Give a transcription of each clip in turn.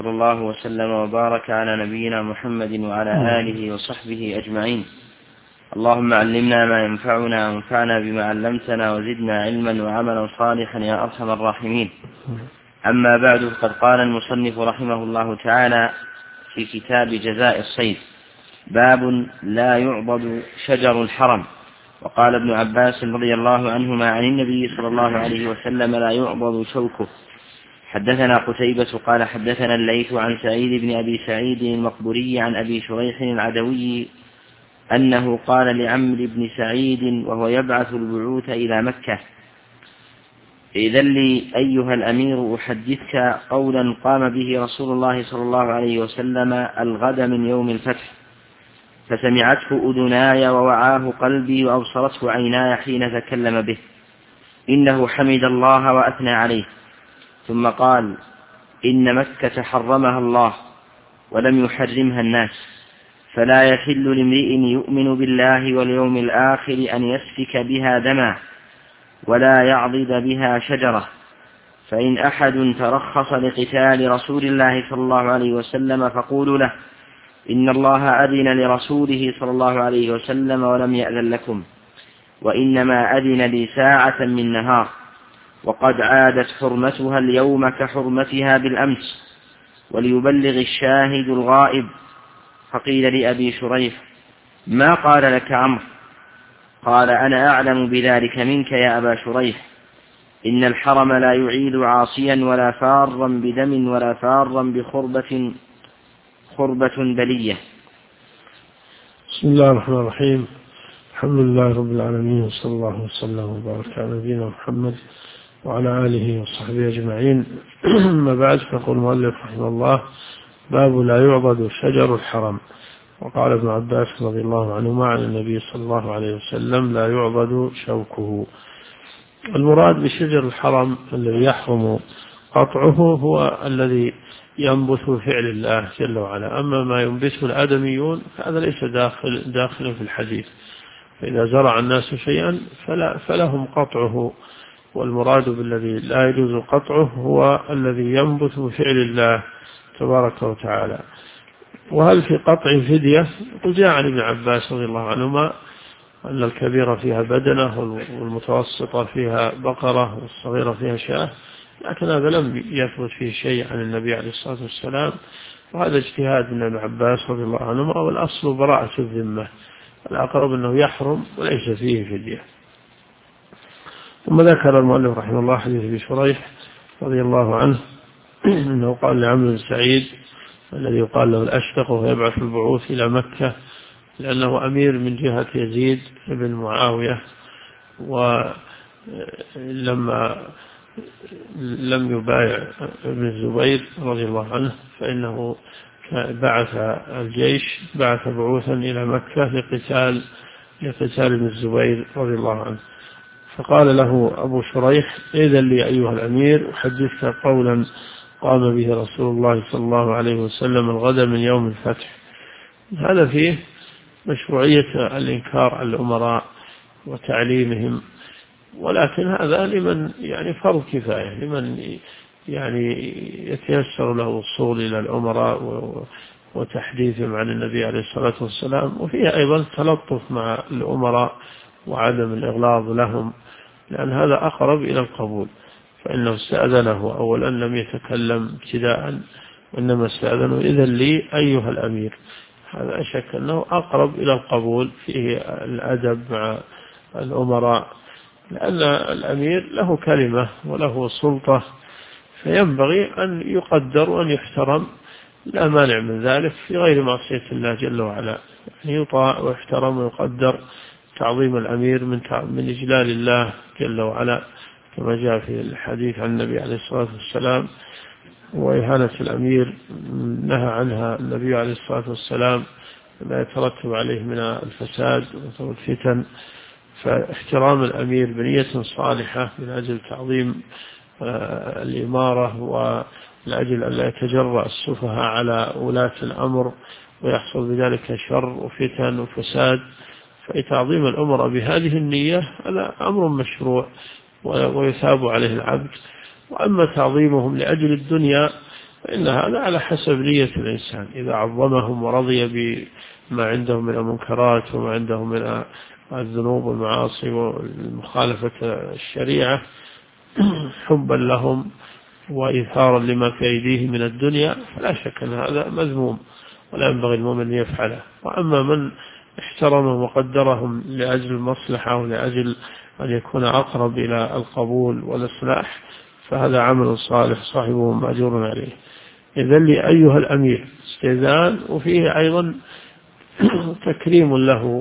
وصلى الله وسلم وبارك على نبينا محمد وعلى آله وصحبه أجمعين. اللهم علمنا ما ينفعنا وانفعنا بما علمتنا وزدنا علما وعملا صالحا يا أرحم الراحمين. أما بعد، قد قال المصنف رحمه الله تعالى في كتاب جزاء الصيد: باب لا يعضد شجر الحرم. وقال ابن عباس رضي الله عنهما عن النبي صلى الله عليه وسلم: لا يعضد شوكه. حدثنا قتيبة قال حدثنا الليث عن سعيد بن أبي سعيد المقبوري عن أبي شريح العدوي أنه قال لعمرو بن سعيد وهو يبعث البعوث إلى مكة: إذن لي أيها الأمير أحدثك قولا قام به رسول الله صلى الله عليه وسلم الغد من يوم الفتح، فسمعته أذناي ووعاه قلبي وأبصرته عيناي حين تكلم به. إنه حمد الله وأثنى عليه، ثم قال: إن مكة حرمها الله ولم يحرمها الناس، فلا يحل لامرئ يؤمن بالله واليوم الآخر أن يسفك بها دما ولا يعضد بها شجرة. فإن أحد ترخص لقتال رسول الله صلى الله عليه وسلم فقولوا له: إن الله أذن لرسوله صلى الله عليه وسلم ولم يأذن لكم، وإنما أذن لي ساعة من نهار، وقد عادت حرمتها اليوم كحرمتها بالأمس، وليبلغ الشاهد الغائب. فقيل لأبي شريح: ما قال لك عمرو؟ قال: أنا أعلم بذلك منك يا أبا شريح. إن الحرم لا يعيد عاصيا ولا فارا بدم ولا فارا بخربة بلية. بسم الله الرحمن الرحيم. الحمد لله رب العالمين، وصلى الله وسلم وبارك على نبينا محمد وعلى آله وصحبه أجمعين. أما بعد، فيقول المؤلف رحمه الله: باب لا يعضد شجر الحرم. وقال ابن عباس رضي الله عنهما عن النبي صلى الله عليه وسلم: لا يعضد شوكه. المراد بشجر الحرم الذي يحرم قطعه هو الذي ينبت بفعل الله جل وعلا. أما ما ينبته الآدميون فهذا ليس داخل في الحديث. فإذا زرع الناس شيئا فلهم قطعه، والمراد بالذي لا يجوز قطعه هو الذي ينبت بفعل الله تبارك وتعالى. وهل في قطع فدية؟ جاء عن ابن عباس رضي الله عنهما أن الكبيرة فيها بدنة والمتوسطة فيها بقرة والصغيرة فيها شاة، لكن هذا لم يثبت فيه شيء عن النبي عليه الصلاة والسلام، وهذا اجتهاد من ابن عباس رضي الله عنهما، والأصل براءة الذمة، الأقرب أنه يحرم وليس فيه فدية. ثم ذكر المؤلف رحمه الله حديث أبي شريح رضي الله عنه أنه قال لعمرو بن سعيد الذي يقال له الأشتق وهو يبعث البعوث إلى مكة، لأنه أمير من جهة يزيد بن معاوية، ولما لم يبايع ابن الزبير رضي الله عنه فإنه بعث الجيش، بعث بعوثا إلى مكة لقتال ابن الزبير رضي الله عنه. فقال له أبو شريح: إذن لي أيها الأمير أحدثك قولا قام به رسول الله صلى الله عليه وسلم الغد من يوم الفتح. هذا فيه مشروعية الإنكار على الأمراء وتعليمهم، ولكن هذا لمن فرض كفاية، لمن يتيسر له الوصول إلى الأمراء وتحديثهم عن النبي عليه الصلاة والسلام. وفيه أيضا تلطف مع الأمراء وعدم الإغلاظ لهم، لأن هذا أقرب إلى القبول. فإنه استأذنه أولا، لم يتكلم ابتداء، وإنما استأذنه: إذن لي أيها الأمير. هذا أشك أنه أقرب إلى القبول، فيه الأدب مع الأمراء، لأن الأمير له كلمة وله سلطة، فينبغي أن يقدر وأن يحترم، لا مانع من ذلك في غير معصية الله جل وعلا، يطاع ويحترم ويقدر. تعظيم الأمير من إجلال الله جل وعلا، كما جاء في الحديث عن النبي عليه الصلاة والسلام. وإهانة الأمير نهى عنها النبي عليه الصلاة والسلام، ما يترتب عليه من الفساد والفتن. فاحترام الأمير بنية صالحة من أجل تعظيم الإمارة، ولأجل أن لا يتجرأ السفهاء على ولاة الأمر ويحصل بذلك شر وفتن وفساد. فتعظيم الأمر بهذه النية هذا أمر مشروع ويثاب عليه العبد. وأما تعظيمهم لأجل الدنيا فإن هذا على حسب نية الإنسان. إذا عظمهم ورضي بما عندهم من المنكرات وما عندهم من الذنوب والمعاصي والمخالفة الشريعة حبا لهم وإيثارا لما في أيديهم من الدنيا، فلا شك أن هذا مذموم ولا ينبغي المؤمن أن يفعله. وأما من احترمهم وقدرهم لأجل المصلحة ولأجل أن يكون أقرب إلى القبول والإصلاح فهذا عمل صالح صاحبه مأجور عليه. إذن أيها الأمير استئذان، وفيه أيضا تكريم له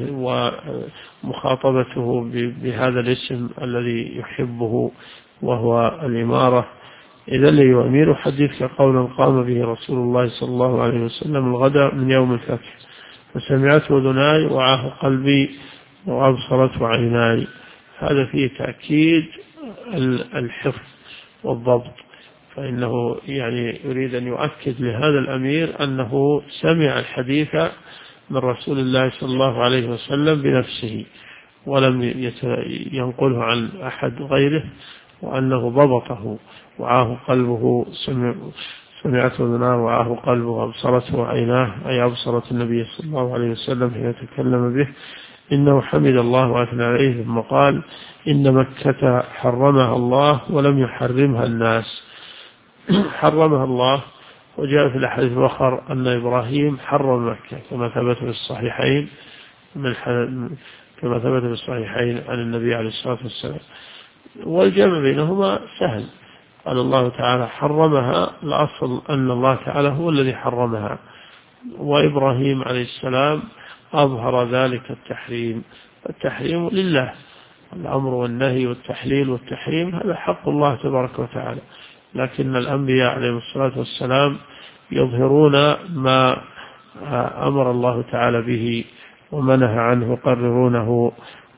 ومخاطبته بهذا الاسم الذي يحبه وهو الإمارة. إذن أيها الأمير حدثك قولا قام به رسول الله صلى الله عليه وسلم الغداء من يوم الفتح فسمعته أذناي وعاه قلبي وأبصرته عيناي. هذا فيه تأكيد الحفظ والضبط، فإنه يعني يريد أن يؤكد لهذا الأمير أنه سمع الحديث من رسول الله صلى الله عليه وسلم بنفسه ولم ينقله عن أحد غيره، وأنه ضبطه وعاه قلبه، سمعته أذناه وعاه قلبه وأبصرته عيناه، أي أبصرت النبي صلى الله عليه وسلم حين تكلم به. إنه حمد الله وأثنى عليه ثم قال إن مكة حرمها الله ولم يحرمها الناس. حرمها الله، وجاء في الحديث الآخر أن إبراهيم حرم مكة كما ثبت في الصحيحين عن النبي عليه الصلاة والسلام. والجمع بينهما سهل. قال الله تعالى حرمها، الأصل أن الله تعالى هو الذي حرمها، وإبراهيم عليه السلام أظهر ذلك التحريم. التحريم لله، الأمر والنهي والتحليل والتحريم هذا حق الله تبارك وتعالى، لكن الأنبياء عليهم الصلاة والسلام يظهرون ما أمر الله تعالى به ومنه عنه، يقررونه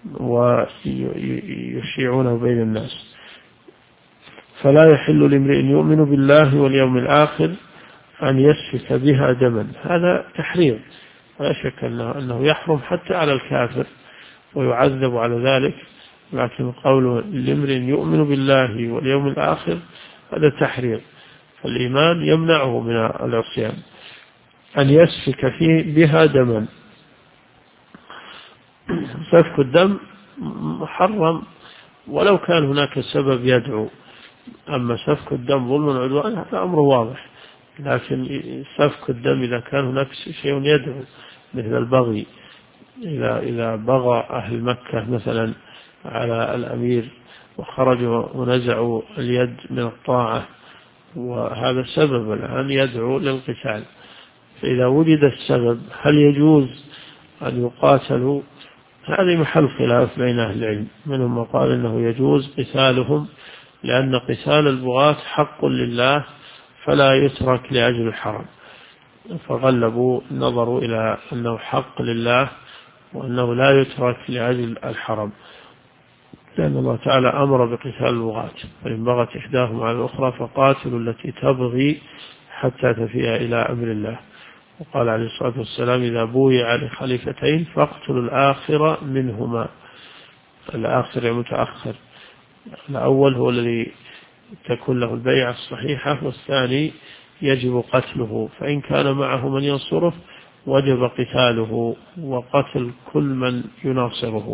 ويشيعونه بين الناس. فلا يحل لامرئ يؤمن بالله واليوم الآخر أن يسفك بها دما. هذا تحريم، لا شك أنه يحرم حتى على الكافر ويعذب على ذلك، لكن قوله لامرئ يؤمن بالله واليوم الآخر هذا تحريم، فالإيمان يمنعه من العصيان. أن يسفك بها دما، سفك الدم محرم ولو كان هناك سبب يدعو، أما سفك الدم ظلم وعدوان هذا أمر واضح، لكن سفك الدم إذا كان هناك شيء يدعو مثل البغي، إذا بغى أهل مكة مثلا على الأمير وخرجوا ونزعوا اليد من الطاعة وهذا سبب الآن يدعو للقتال، فإذا وجد السبب هل يجوز أن يقاتلوا؟ هذه محل خلاف بين أهل العلم، منهم من قال إنه يجوز قتالهم لأن قتال البغاة حق لله فلا يترك لأجل الحرم، فغلبوا نظروا إلى أنه حق لله وأنه لا يترك لأجل الحرم، لأن الله تعالى أمر بقتال البغاة، فإن بغت إحداهم على الأخرى فقاتلوا التي تبغي حتى تفيء إلى أمر الله. وقال عليه الصلاة والسلام إذا بويع لخليفتين فاقتلوا الآخر منهما. الآخر متأخر، الأول هو الذي تكون له البيعة الصحيحة، والثاني يجب قتله، فإن كان معه من ينصره وجب قتاله وقتل كل من يناصره.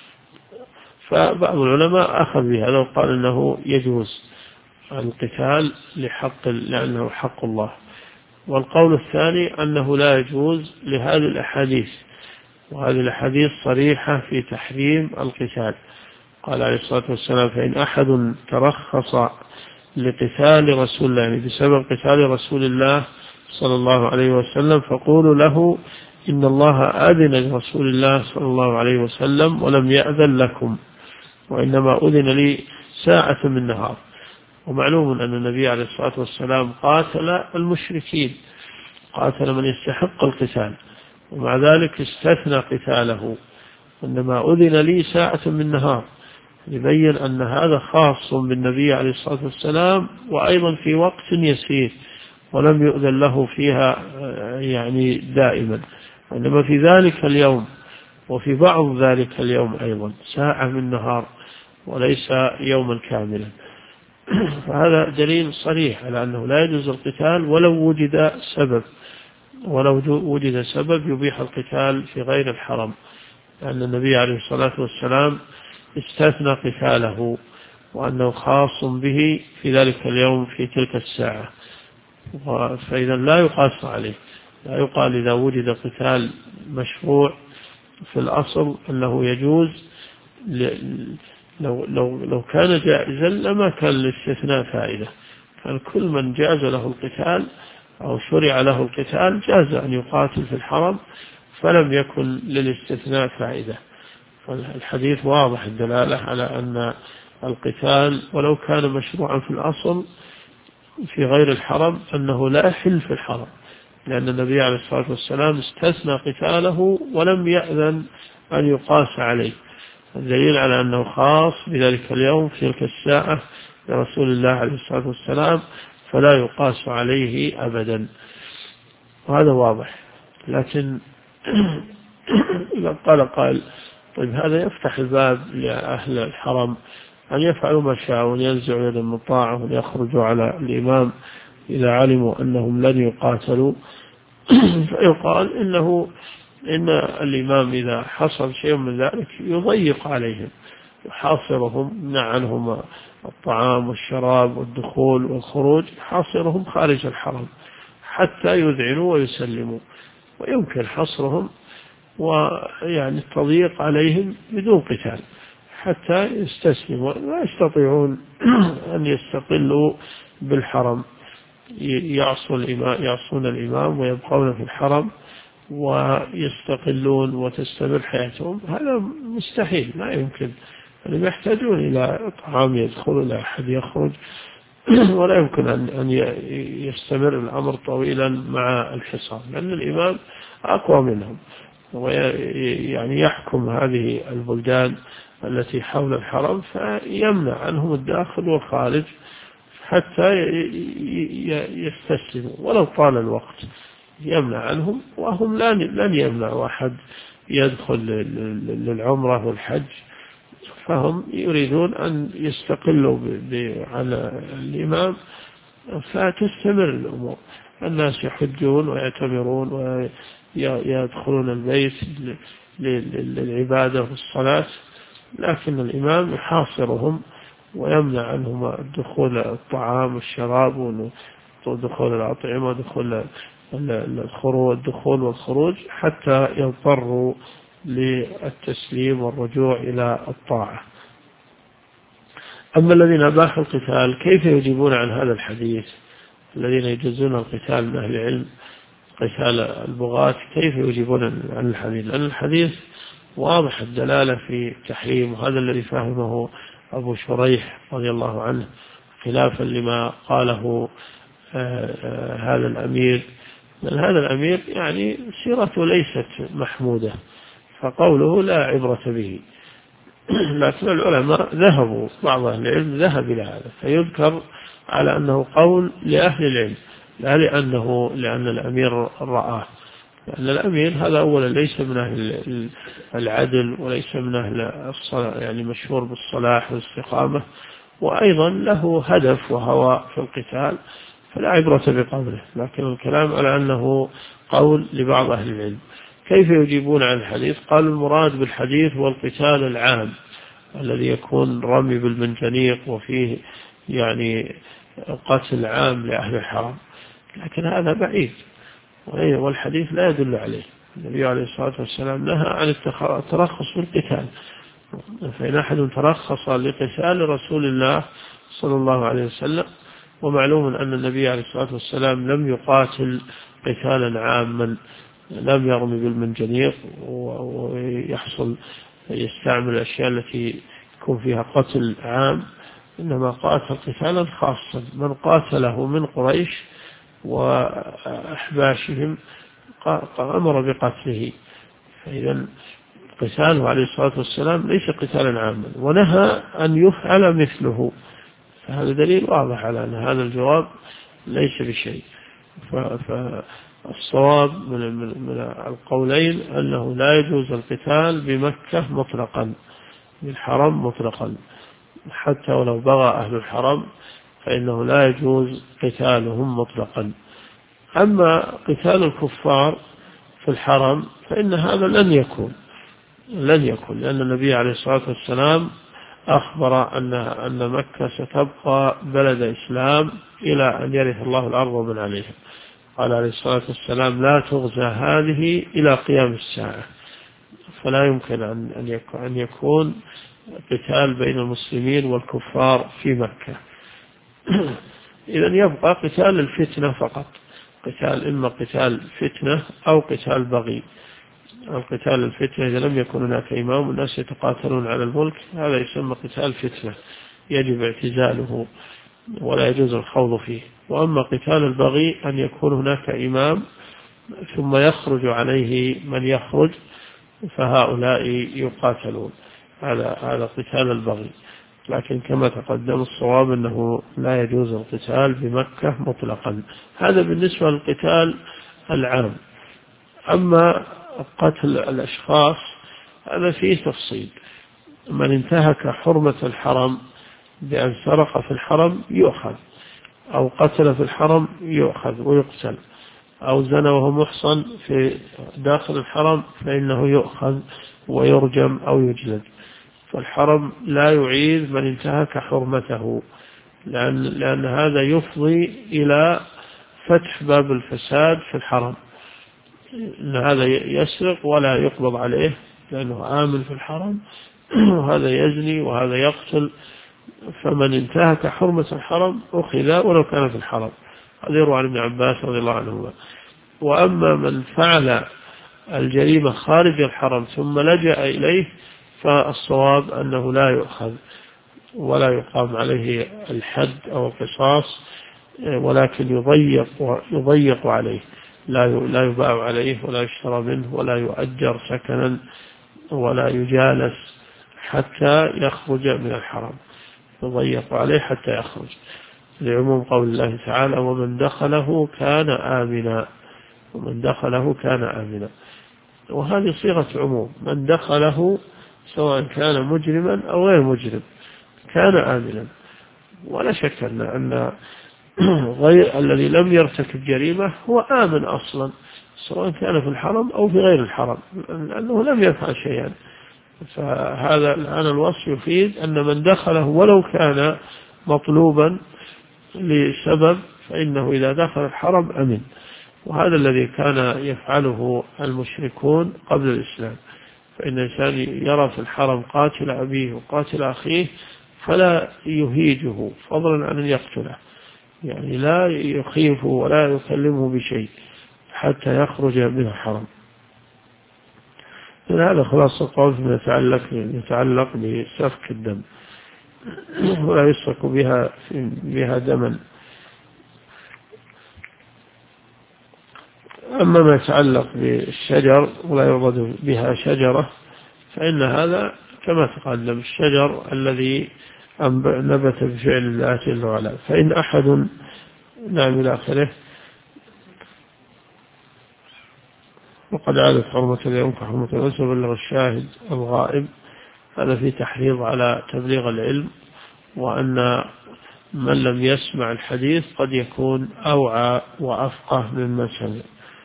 فبعض العلماء أخذ بهذا وقال أنه يجوز القتال لأنه حق الله، والقول الثاني أنه لا يجوز لهذه الأحاديث، وهذه الأحاديث صريحة في تحريم القتال. قال عليه الصلاة والسلام فإن أحد ترخص لقتال رسول الله، يعني بسبب قتال رسول الله صلى الله عليه وسلم، فقولوا له إن الله أذن لرسول الله صلى الله عليه وسلم ولم يأذن لكم، وإنما أذن لي ساعة من نهار. ومعلوم أن النبي عليه الصلاة والسلام قاتل المشركين، قاتل من يستحق القتال، ومع ذلك استثنى قتاله، إنما أذن لي ساعة من نهار، يبين أن هذا خاص بالنبي عليه الصلاة والسلام، وأيضا في وقت يسير ولم يؤذن له فيها يعني دائما، إنما في ذلك اليوم وفي بعض ذلك اليوم أيضا ساعة من نهار وليس يوما كاملا. فهذا دليل صريح على أنه لا يجوز القتال ولو وجد سبب يبيح القتال في غير الحرم، لأن النبي عليه الصلاة والسلام استثنى قتاله وأنه خاص به في ذلك اليوم في تلك الساعة. فإذا لا يقاس عليه، لا يقال إذا وجد قتال مشروع في الأصل أنه يجوز. لو كان جائزا لما كان الاستثناء فائدة، كان كل من جاز له القتال أو شرع له القتال جاز أن يقاتل في الحرم، فلم يكن للاستثناء فائدة. فالحديث واضح الدلالة على أن القتال ولو كان مشروعا في الأصل في غير الحرم أنه لا يحل في الحرم، لأن النبي عليه الصلاة والسلام استثنى قتاله ولم يأذن أن يقاس عليه. الدليل على أنه خاص بذلك اليوم في تلك الساعة لرسول الله عليه الصلاة والسلام، فلا يقاس عليه أبدا، وهذا واضح. لكن إذا قال قائل طيب هذا يفتح الباب لأهل الحرم أن يفعلوا ما شاءوا، ينزعوا يد المطاعة ويخرجوا على الإمام إذا علموا أنهم لن يقاتلوا، فيقال إن الإمام إذا حصل شيء من ذلك يضيق عليهم، يحاصرهم، يمنع عنهم الطعام والشراب والدخول والخروج، يحاصرهم خارج الحرم حتى يذعنوا ويسلموا، ويمكن حصرهم ويعني التضييق عليهم بدون قتال حتى يستسلموا، لا يستطيعون أن يستقلوا بالحرم، يعصون الإمام ويبقون في الحرم ويستقلون وتستمر حياتهم، هذا مستحيل، لا يمكن. يعني يحتاجون إلى طعام يدخل، إلى أحد يخرج، ولا يمكن أن يستمر الأمر طويلا مع الحصار، لأن الإمام أقوى منهم، ويعني يحكم هذه البلدان التي حول الحرم، فيمنع عنهم الداخل والخارج حتى يستسلموا ولو طال الوقت، يمنع عنهم. وهم لن يمنعوا أحد يدخل للعمرة والحج، فهم يريدون أن يستقلوا على الإمام فتستمر الأمور، الناس يحجون ويعتمرون ويدخلون البيت للعبادة والصلاة، لكن الإمام يحاصرهم ويمنع عنهم الدخول الطعام والشراب ودخول الأطعمة ودخول الدخول والخروج حتى يضطروا للتسليم والرجوع إلى الطاعة. أما الذين أباحوا القتال كيف يجيبون عن هذا الحديث؟ الذين يجوزون القتال من أهل العلم قتال البغاة كيف يجيبون عن الحديث؟ لأن الحديث واضح الدلالة في تحريم، وهذا الذي فهمه أبو شريح رضي الله عنه خلافا لما قاله هذا الأمير، لأن هذا الأمير يعني سيرته ليست محمودة، فقوله لا عبرة به. لكن العلماء ذهبوا، بعض أهل العلم ذهب إلى هذا، فيذكر على أنه قول لأهل العلم، لا لأن الأمير رآه، لأن الأمير هذا أولا ليس من أهل العدل وليس من أهل الصلاة، يعني مشهور بالصلاح والاستقامة، وأيضا له هدف وهوى في القتال، فلا عبرة بقوله. لكن الكلام على أنه قول لبعض أهل العلم. كيف يجيبون عن الحديث؟ قال المراد بالحديث هو القتال العام الذي يكون رمي بالمنجنيق وفيه يعني قتل عام لأهل الحرم، لكن هذا بعيد والحديث لا يدل عليه. النبي عليه الصلاة والسلام نهى عن الترخص في القتال، فإن أحد ترخص لقتال رسول الله صلى الله عليه وسلم، ومعلوم أن النبي عليه الصلاة والسلام لم يقاتل قتالا عاما، لم يرمي بالمنجنيق ويحصل يستعمل الأشياء التي يكون فيها قتل عام، إنما قاتل قتالا خاصا من قاتله من قريش وأحباشهم أمر بقتله. فإذا قتاله عليه الصلاة والسلام ليس قتالا عاما، ونهى أن يفعل مثله، فهذا دليل واضح على أن هذا الجواب ليس بشيء. فالصواب من القولين أنه لا يجوز القتال بمكة مطلقا، بالحرم مطلقا، حتى ولو بغى أهل الحرم فإنه لا يجوز قتالهم مطلقا. أما قتال الكفار في الحرم فإن هذا لن يكون، لأن النبي عليه الصلاة والسلام أخبر أن مكة ستبقى بلد إسلام إلى أن يرث الله الأرض ومن عليها. قال عليه الصلاة والسلام: لا تغزى هذه إلى قيام الساعة. فلا يمكن أن يكون قتال بين المسلمين والكفار في مكة. إذن يبقى قتال الفتنة فقط، إما قتال فتنة أو قتال بغي. القتال الفتنة إذا لم يكن هناك إمام والناس يتقاتلون على الملك هذا يسمى قتال فتنة، يجب اعتزاله ولا يجوز الخوض فيه. وأما قتال البغي أن يكون هناك إمام ثم يخرج عليه من يخرج فهؤلاء يقاتلون، هذا قتال البغي. لكن كما تقدم الصواب أنه لا يجوز القتال بمكة مطلقا. هذا بالنسبة للقتال العام. أما قتل الأشخاص هذا فيه تفصيل. من انتهك حرمة الحرم بأن سرق في الحرم يؤخذ، أو قتل في الحرم يؤخذ ويقتل، أو زنى وهو محصن في داخل الحرم فإنه يؤخذ ويرجم أو يجلد. فالحرم لا يعيد من انتهك حرمته، لأن هذا يفضي إلى فتح باب الفساد في الحرم. إن هذا يسرق ولا يقبض عليه لأنه آمن في الحرم، وهذا يزني وهذا يقتل. فمن انتهك حرمة الحرم أخذ ولو كان في الحرم. هذا يروى عن ابن عباس رضي الله عنهما. وأما من فعل الجريمة خارج الحرم ثم لجأ إليه فالصواب أنه لا يؤخذ ولا يقام عليه الحد أو القصاص، ولكن يضيق عليه، لا يباع عليه ولا يشترى منه ولا يؤجر سكنا ولا يجالس حتى يخرج من الحرم، يضيق عليه حتى يخرج، لعموم قول الله تعالى: ومن دخله كان آمنا. وهذه صيغة عموم، من دخله سواء كان مجرما أو غير مجرم كان آمنا. ولا شك أن غير الذي لم يرتكب جريمة هو آمن أصلا، سواء كان في الحرم أو في غير الحرم، لأنه لم يفعل شيئا. فهذا الآن الوصف يفيد أن من دخله ولو كان مطلوبا لسبب فإنه إذا دخل الحرم أمن. وهذا الذي كان يفعله المشركون قبل الإسلام. فإن الإنسان يرى في الحرم قاتل أبيه وقاتل أخيه فلا يهيجه فضلا عن أن يقتله، يعني لا يخيفه ولا يكلمه بشيء حتى يخرج من الحرم. هذا خلاصة القول فيما يتعلق بسفك الدم، ولا يسفك بها دما. أما ما يتعلق بالشجر ولا يعبد بها شجرة فإن هذا كما تقدم الشجر الذي نبت بفعل الله جل وعلا. فإن أحد نعم إلى آخره. وقد عادت حرمة اليوم كحرمة الأنس وبلغ الشاهد الغائب. هذا في تحريض على تبليغ العلم، وأن من لم يسمع الحديث قد يكون أوعى وأفقه ممن سمع.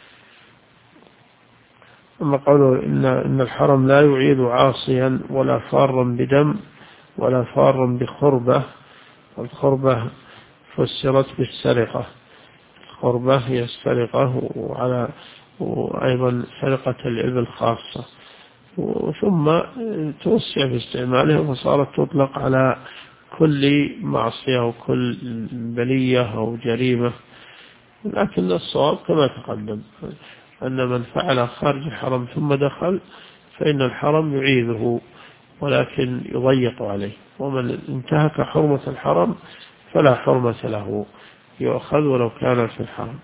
أما قوله إن الحرم لا يعيد عاصيا ولا فارا بدم ولا فارا بخربة. والخربة فسرت بالسرقة، الخربة هي السرقة وأيضا سرقة الإبل خاصة، ثم توسع في استعمالها وصارت تطلق على كل معصية وكل بلية أو جريمة. لكن الصواب كما تقدم أن من فعل خارج الحرم ثم دخل فإن الحرم يعيده ولكن يضيق عليه. ومن انتهك حرمة الحرم فلا حرمة له، يؤخذ ولو كان في الحرم.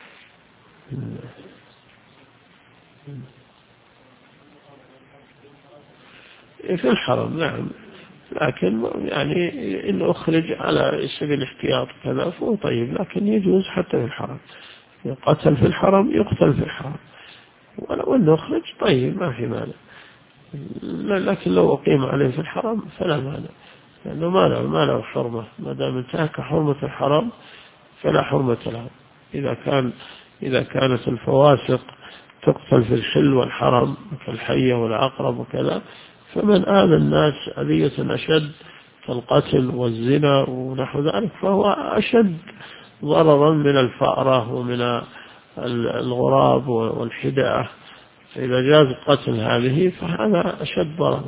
في الحرم نعم، لكن يعني إن أخرج على سبيل الاحتياط كذا فهو طيب، لكن يجوز حتى في الحرم، يقتل في الحرم يقتل في الحرم، ولو أنه أخرج طيب ما في مانع. لكن لو أقيم عليه في الحرم فلا مانع، لأنه ما له حرمة، ما دام انتهك حرمة الحرام فلا حرمة له. إذا كانت الفواسق تقتل في الحل والحرم كالحية والعقرب وكذا، فمن آذى الناس أذية أشد كالقتل والزنا ونحو ذلك فهو أشد ضررا من الفأرة ومن الغراب والحداء. فإذا جاز قتل هذه فهذا أشد ضررا.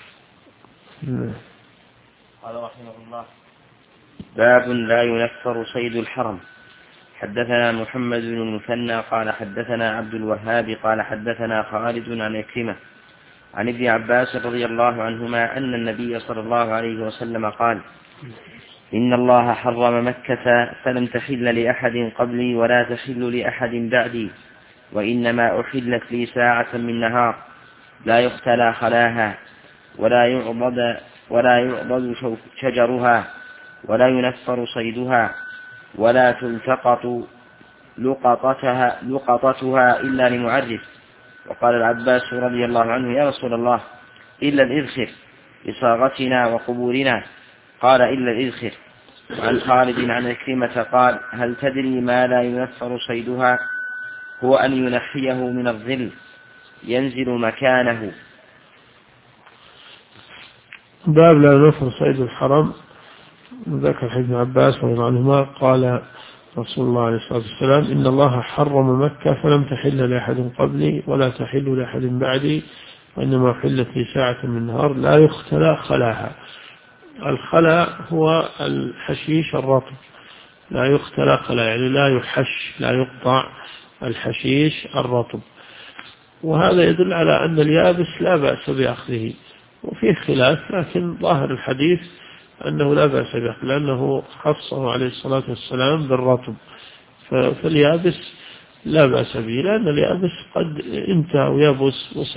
قال رحمه الله: باب لا ينفر صيد الحرم. حدثنا محمد بن المثنى قال حدثنا عبد الوهاب قال حدثنا خالد عن عكرمة عن ابن عباس رضي الله عنهما أن النبي صلى الله عليه وسلم قال: إن الله حرم مكة فلم تحل لأحد قبلي ولا تحل لأحد بعدي، وإنما أحلت لي ساعة من نهار لا يختلى خلاها ولا يعضد شجرها ولا ينفر صيدها ولا تلتقط لقطتها إلا لمعرف. وقال العباس رضي الله عنه: يا رسول الله، إلا الإذخر لصاغتنا وقبورنا. قال: إلا الإذخر. وعن خالد عن عكرمة قال: هل تدري ما لا ينفر صيدها؟ هو أن ينحيه من الظل ينزل مكانه. باب لا ينفر صيد الحرم. ذكر ابن عباس رضي الله عنهما قال رسول الله عليه الصلاة والسلام: إن الله حرم مكة فلم تحل لأحد قبلي ولا تحل لأحد بعدي، وإنما حلت لي ساعة من نهار لا يختلى خلاها. الخلا هو الحشيش الرطب، لا يختلى خلا يعني لا يحش، لا يقطع الحشيش الرطب. وهذا يدل على أن اليابس لا بأس بأخذه، وفيه خلاف، لكن ظاهر الحديث أنه لا بأس بأخذه لأنه خصه عليه الصلاة والسلام بالرطب، فاليابس لا بأس به، لأن اليابس قد انتهى ويبس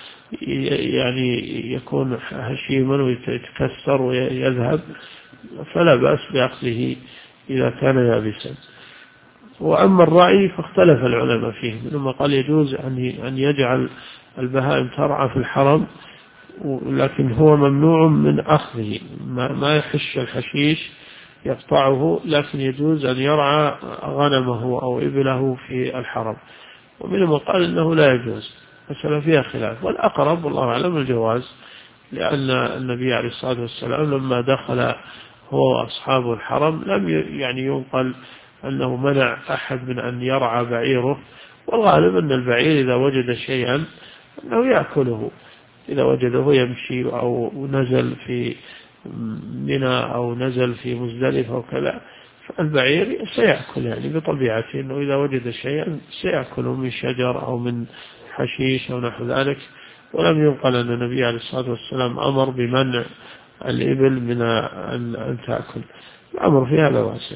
يعني يكون هشيما ويتكسر ويذهب، فلا بأس بأخذه إذا كان يابسا. وأما الرعي فاختلف العلماء فيه، منهم قال يجوز أن يجعل البهائم ترعى في الحرم، لكن هو ممنوع من أخذه، ما يحش الحشيش يقطعه، لكن يجوز أن يرعى غنمه أو إبله في الحرم. ومنهم قال إنه لا يجوز، مسألة فيها خلاف، والأقرب والله أعلم الجواز، لأن النبي عليه الصلاة والسلام لما دخل هو وأصحابه الحرم لم يعني ينقل أنه منع أحد من أن يرعى بعيره، والغالب أن البعير إذا وجد شيئا أنه يأكله، إذا وجده يمشي أو نزل في منى أو نزل في مزدلفة وكذا، فالبعير سيأكل يعني بطبيعته، أنه إذا وجد شيئا سيأكله من شجر أو من حشيش أو نحو ذلك. ولم ينقل أن النبي عليه الصلاة والسلام أمر بمنع الإبل من أن تأكل، الأمر في هذا واسع.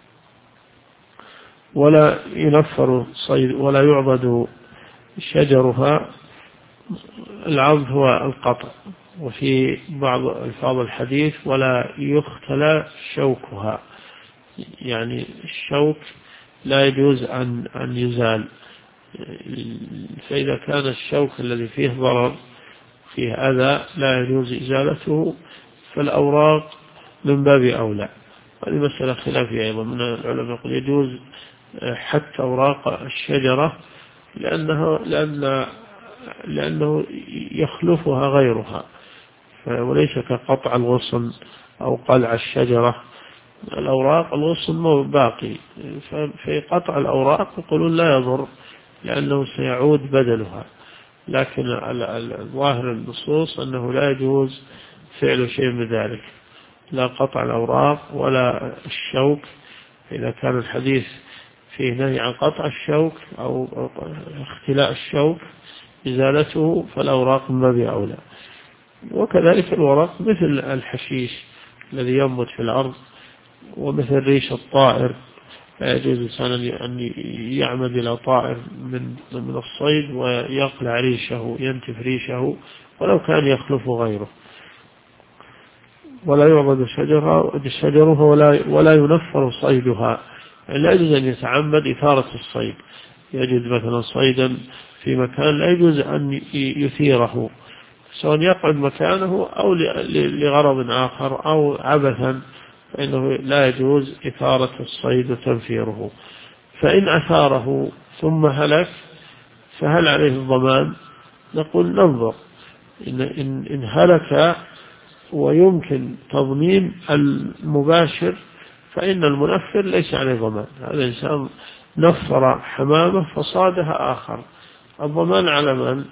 ولا ينفر صيد ولا يعضد شجرها. العضد هو القطع، وفي بعض ألفاظ الحديث ولا يختلى شوكها، يعني الشوك لا يجوز أن يزال. فإذا كان الشوك الذي فيه ضرر فيه أذى لا يجوز إزالته، فالأوراق من باب أولى. هذه مسألة خلافية أيضا من العلماء، يقول يجوز حتى أوراق الشجرة لأنه يخلفها غيرها، وليس كقطع الغصن أو قلع الشجرة. الأوراق الغصن باقي، في قطع الأوراق يقولون لا يضر لأنه سيعود بدلها، لكن الظاهر النصوص أنه لا يجوز فعل شيء من ذلك، لا قطع الأوراق ولا الشوك. إذا كان الحديث فيه نهي عن قطع الشوك أو اختلاء الشوك إزالته، فالأوراق من باب أولى. وكذلك الورق مثل الحشيش الذي ينبت في الأرض، ومثل ريش الطائر، لا يجوز الإنسان أن يعمد إلى طائر من الصيد ويقلع ريشه، ينتف ريشه ولو كان يخلف غيره. ولا يعبد الشجرة ولا ينفر صيدها، لا يجوز أن يتعمد إثارة الصيد، يجد مثلا صيدا في مكان لا يجوز أن يثيره سواء يقعد مكانه أو لغرض آخر أو عبثا، فإنه لا يجوز إثارة الصيد وتنفيره. فإن أثاره ثم هلك فهل عليه الضمان؟ نقول ننظر، إن هلك ويمكن تضمين المباشر فإن المنفر ليس عليه ضمان. هذا الإنسان نفر حمامة فصادها آخر، الضمان على من؟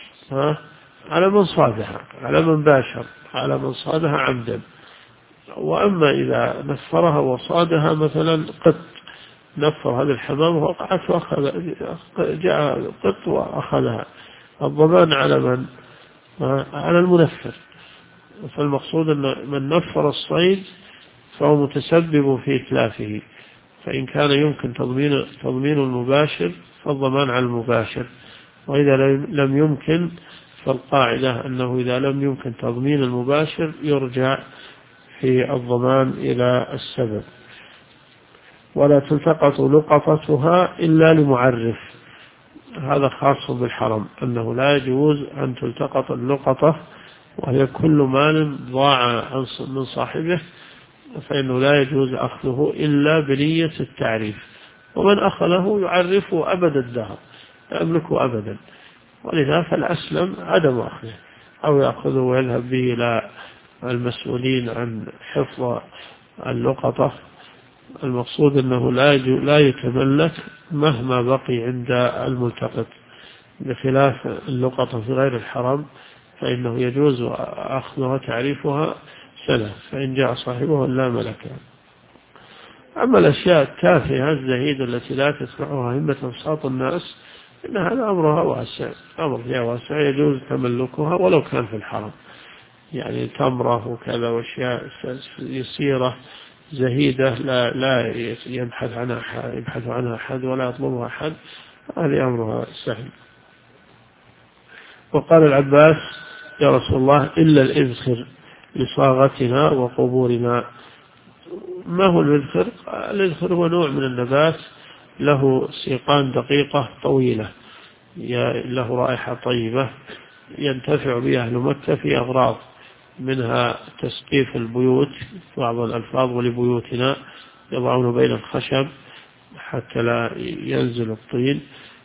على من صادها، على من باشر، على من صادها عمدا. وأما إذا نفرها وصادها مثلا قط، نفر هذه الحمامة وقعت وأخذ، جاء قط وأخذها، الضمان على من؟ على المنفر. فالمقصود أن من نفر الصيد فهو متسبب في إتلافه، فإن كان يمكن تضمين المباشر فالضمان على المباشر، وإذا لم يمكن فالقاعدة أنه إذا لم يمكن تضمين المباشر يرجع في الضمان إلى السبب. ولا تلتقط لقطتها إلا لمعرف، هذا خاص بالحرم، أنه لا يجوز أن تلتقط اللقطة وهي كل مال ضاع من صاحبه، فإنه لا يجوز أخذه إلا بنية التعريف، ومن أخذه يعرفه أبد الدهر، لا يملكه أبدا، ولذا فالأسلم عدم أخذه، أو يأخذه ويذهب به إلى المسؤولين عن حفظ اللقطة. المقصود أنه لا يتملك مهما بقي عند الملتقط، بخلاف اللقطة في غير الحرم فإنه يجوز أخذها وتعريفها سنة، فإن جاء صاحبه لا ملكها. أما الأشياء التافهة الزهيدة التي لا تتبعها همة أبساط الناس إن هذا أمرها واسع، أمر فيها واسع، يجوز تملكها ولو كان في الحرم، يعني تمره وكذا وأشياء يسيرة زهيدة لا يبحث عنها أحد ولا يطلبها أحد، هذه أمرها سهل. وقال العباس يا رسول الله إلا الإذخر لصاغتنا وقبورنا. ما هو الإذخر؟ الإذخر هو نوع من النبات له سيقان دقيقة طويلة، له رائحة طيبة، ينتفع بها أهل مكة في أغراض، منها تسقيف البيوت، بعض الألفاظ ولبيوتنا، يضعون بين الخشب حتى لا ينزل الطين،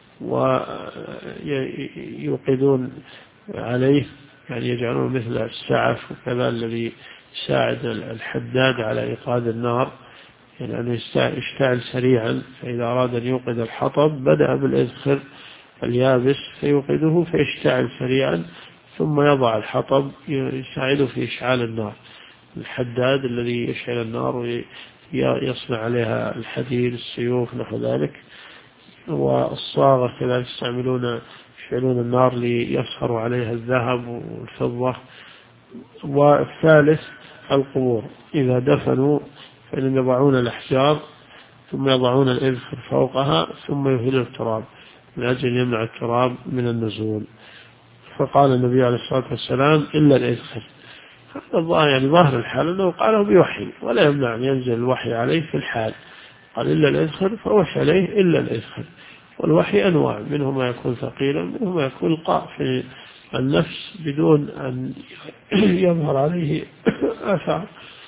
ويوقدون عليه، يعني يجعلون مثل السعف وكذا الذي يساعد الحداد على إيقاد النار، يعني أنه يشتعل سريعا، فإذا أراد أن يوقد الحطب بدأ بالإذخر اليابس فيوقده فيشتعل سريعا، ثم يضع الحطب يساعده في إشعال النار، الحداد الذي يشعل النار ويصنع عليها الحديد السيوف نحو ذلك. والصاغة كذلك يشعلون النار ليصهروا عليها الذهب والفضة. والثالث القبور، إذا دفنوا فإنهم يضعون الأحجار ثم يضعون الإذخر فوقها ثم يهيل التراب من أجل يمنع التراب من النزول. فقال النبي عليه الصلاة والسلام إلا الإذخر، هذا يعني ظاهر الحال أنه قاله بوحي ولا يمنع أن ينزل الوحي عليه في الحال، قال إلا الإذخر فوحي عليه إلا الإذخر. والوحي أنواع، منه ما يكون ثقيلا، منه ما يكون لقاء في النفس بدون أن يظهر عليه آثار.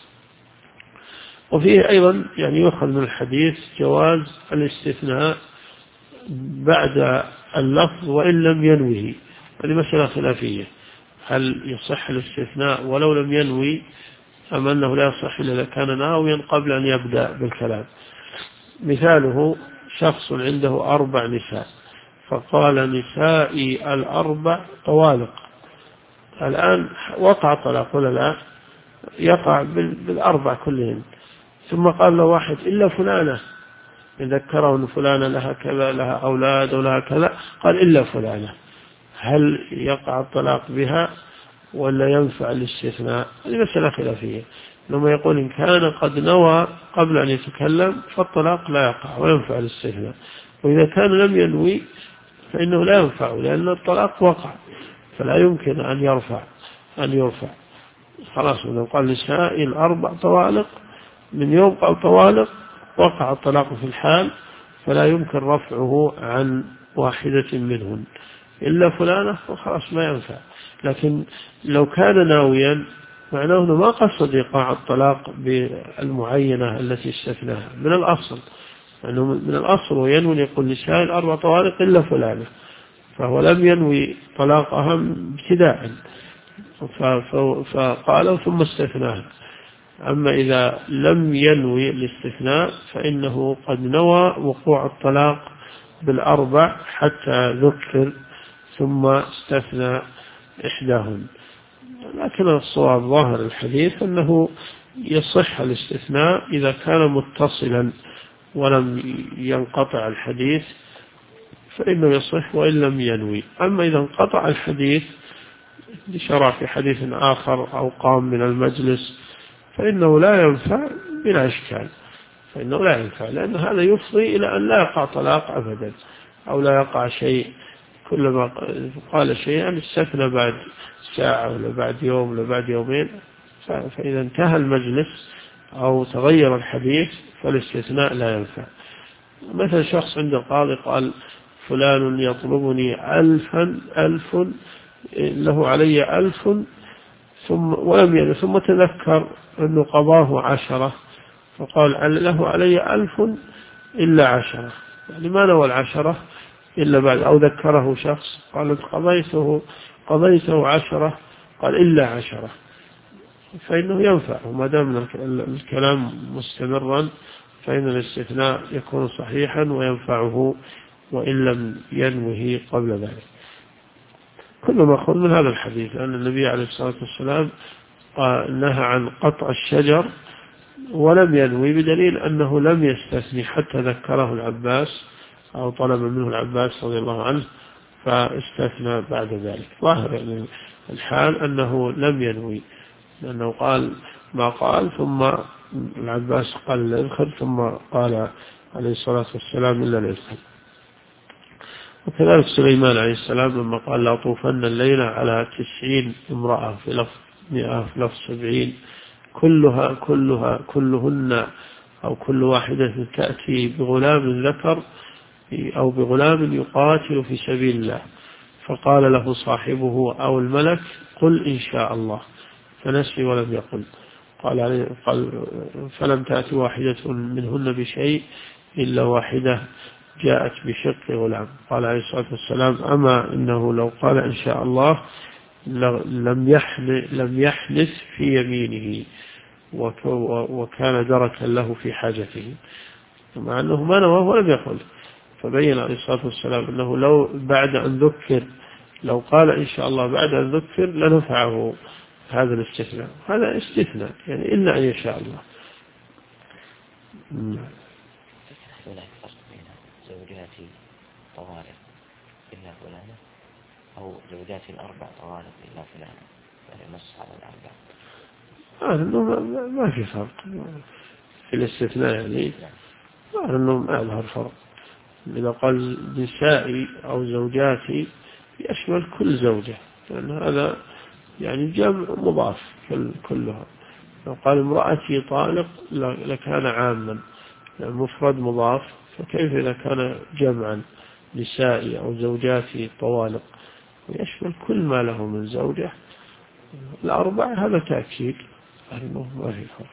وفيه أيضا يعني يؤخذ من الحديث جواز الاستثناء بعد اللفظ وإن لم ينوه، هذه مسألة خلافية، هل يصح الاستثناء ولو لم ينوي أم أنه لا يصح إلا إذا كان ناويا قبل أن يبدأ بالكلام. مثاله شخص عنده 4 نساء فقال نسائي 4 طوالق، الآن وقع طلاق ولا لا؟ يقع بال4 كلهم، ثم قال له واحد إلا فلانة، يذكره أن فلانة لها كذا، لها أولاد ولها كذا، قال إلا فلانة، هل يقع الطلاق بها ولا ينفع الاستثناء؟ هذه مسألة خلافية، لما يقول إن كان قد نوى قبل أن يتكلم فالطلاق لا يقع وينفع الاستثناء، وإذا كان لم ينوي فإنه لا ينفع، لأن الطلاق وقع فلا يمكن أن يرفع. خلاص، لو قال نسائي 4 طوالق من يوم قال طوالق وقع الطلاق في الحال، فلا يمكن رفعه عن واحدة منهن، إلا فلانة وخلاص ما ينفع. لكن لو كان ناويا معناه أنه ما قصد إيقاع الطلاق بالمعينة التي استثناها من الأصل، أنه من الأصل ينوي يقول نساء الأربع طوارق إلا فلانة، فهو لم ينوي طلاقها ابتداء فقال ثم استثناها. أما إذا لم ينوي الاستثناء فإنه قد نوى وقوع الطلاق بالأربع حتى ذكر ثم استثنى إحداهن. لكن الصواب ظاهر الحديث أنه يصح الاستثناء إذا كان متصلا ولم ينقطع الحديث فإنه يصح وإن لم ينوي. أما إذا انقطع الحديث لشرع في حديث آخر أو قام من المجلس فإنه لا ينفع بلا إشكال، فإنه لا ينفع، لأن هذا يفضي إلى أن لا يقع طلاق أبدا أو لا يقع شيء. كلما قال شيئا استثنى بعد ساعة ولا بعد يوم ولا بعد يومين، فإذا انتهى المجلس أو تغير الحديث فالاستثناء لا ينفع. مثل شخص عند القاضي قال فلان يطلبني 1000 له علي 1000 ثم تذكر أنه قضاه 10 فقال له علي 1000 إلا 10، يعني ما نوى 10 إلا بعد، أو ذكره شخص قال قضيته 10 قال إلا 10، فإنه ينفع ما دام الكلام مستمرا فإن الاستثناء يكون صحيحا وينفعه وإن لم ينوه قبل ذلك. كل ما أخذ من هذا الحديث أن النبي عليه الصلاة والسلام نهى عن قطع الشجر ولم ينوي، بدليل أنه لم يستثني حتى ذكره العباس أو طلب منه العباس رضي الله عنه فاستثنى بعد ذلك. ظاهر الحال أنه لم ينوي، لأنه قال ما قال ثم العباس قال الإذخر ثم قال عليه الصلاة والسلام إلا الإذخر. وكذلك سليمان عليه السلام لما قال لا طوفن الليلة على 90 امرأة في لفظ 100 في لفظ 70 كلهن أو كل واحدة تأتي بغلام ذكر أو بغلام يقاتل في سبيل الله، فقال له صاحبه أو الملك قل إن شاء الله، فنسي ولم يقل. قال فلم تأتي واحدة منهن بشيء إلا واحدة جاءت بشق غلام. قال عليه الصلاة والسلام أما إنه لو قال إن شاء الله لم يحنث في يمينه وكان دركا له في حاجته، مع أنه ما نواه ولم يقل. فبين عليه الصلاة والسلام أنه لو بعد أن ذكر لو قال إن شاء الله بعد أن ذكر لنفعه هذا الاستثناء. هذا استثناء يعني إلا أن يشاء الله. هناك فرق بين زوجات طوارق إلا فلانة أو زوجات الأربع طوارق إلا فلانة، يعني نص على الأربع. ما في فرق في الاستثناء، يعني أنه ما ظهر فرق. إذا قال نسائي أو زوجاتي يشمل كل زوجة، لأن هذا يعني جمع مضاف كلها. لو قال امرأتي طالق لكان عاما، يعني مفرد مضاف، فكيف إذا كان جمعا نسائي أو زوجاتي طوالق ويشمل كل ما له من زوجة. الأربع هذا تأكيد أنه ما في فرق.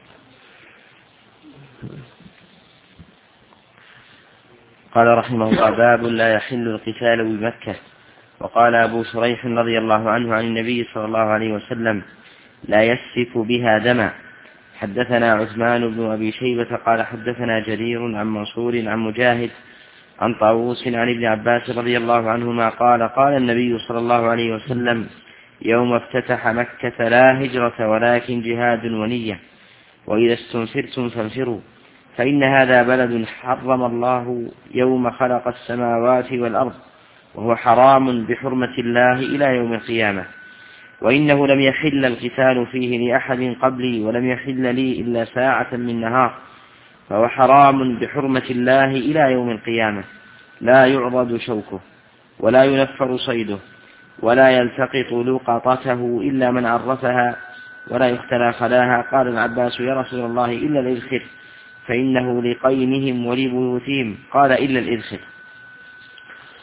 قال رحمه الله باب لا يحل القتال بمكة. وقال أبو شريح رضي الله عنه عن النبي صلى الله عليه وسلم لا يسفك بها دما. حدثنا عثمان بن أبي شيبة قال حدثنا جرير عن منصور عن مجاهد عن طاووس عن ابن عباس رضي الله عنهما قال قال النبي صلى الله عليه وسلم يوم افتتح مكة لا هجرة ولكن جهاد ونية، وإذا استنفرتم فانفروا، فإن هذا بلد حرم الله يوم خلق السماوات والأرض، وهو حرام بحرمة الله إلى يوم القيامة، وإنه لم يحل القتال فيه لأحد قبلي ولم يحل لي إلا ساعة من نهار، فهو حرام بحرمة الله إلى يوم القيامة، لا يعضد شوكه ولا ينفر صيده ولا يلتقط لقطته إلا من عرفها ولا يختلى خلاها. قال العباس يا رسول الله إلا الإذخر فإنه لقينهم ولبيوتهم. قال إلا الإذخر.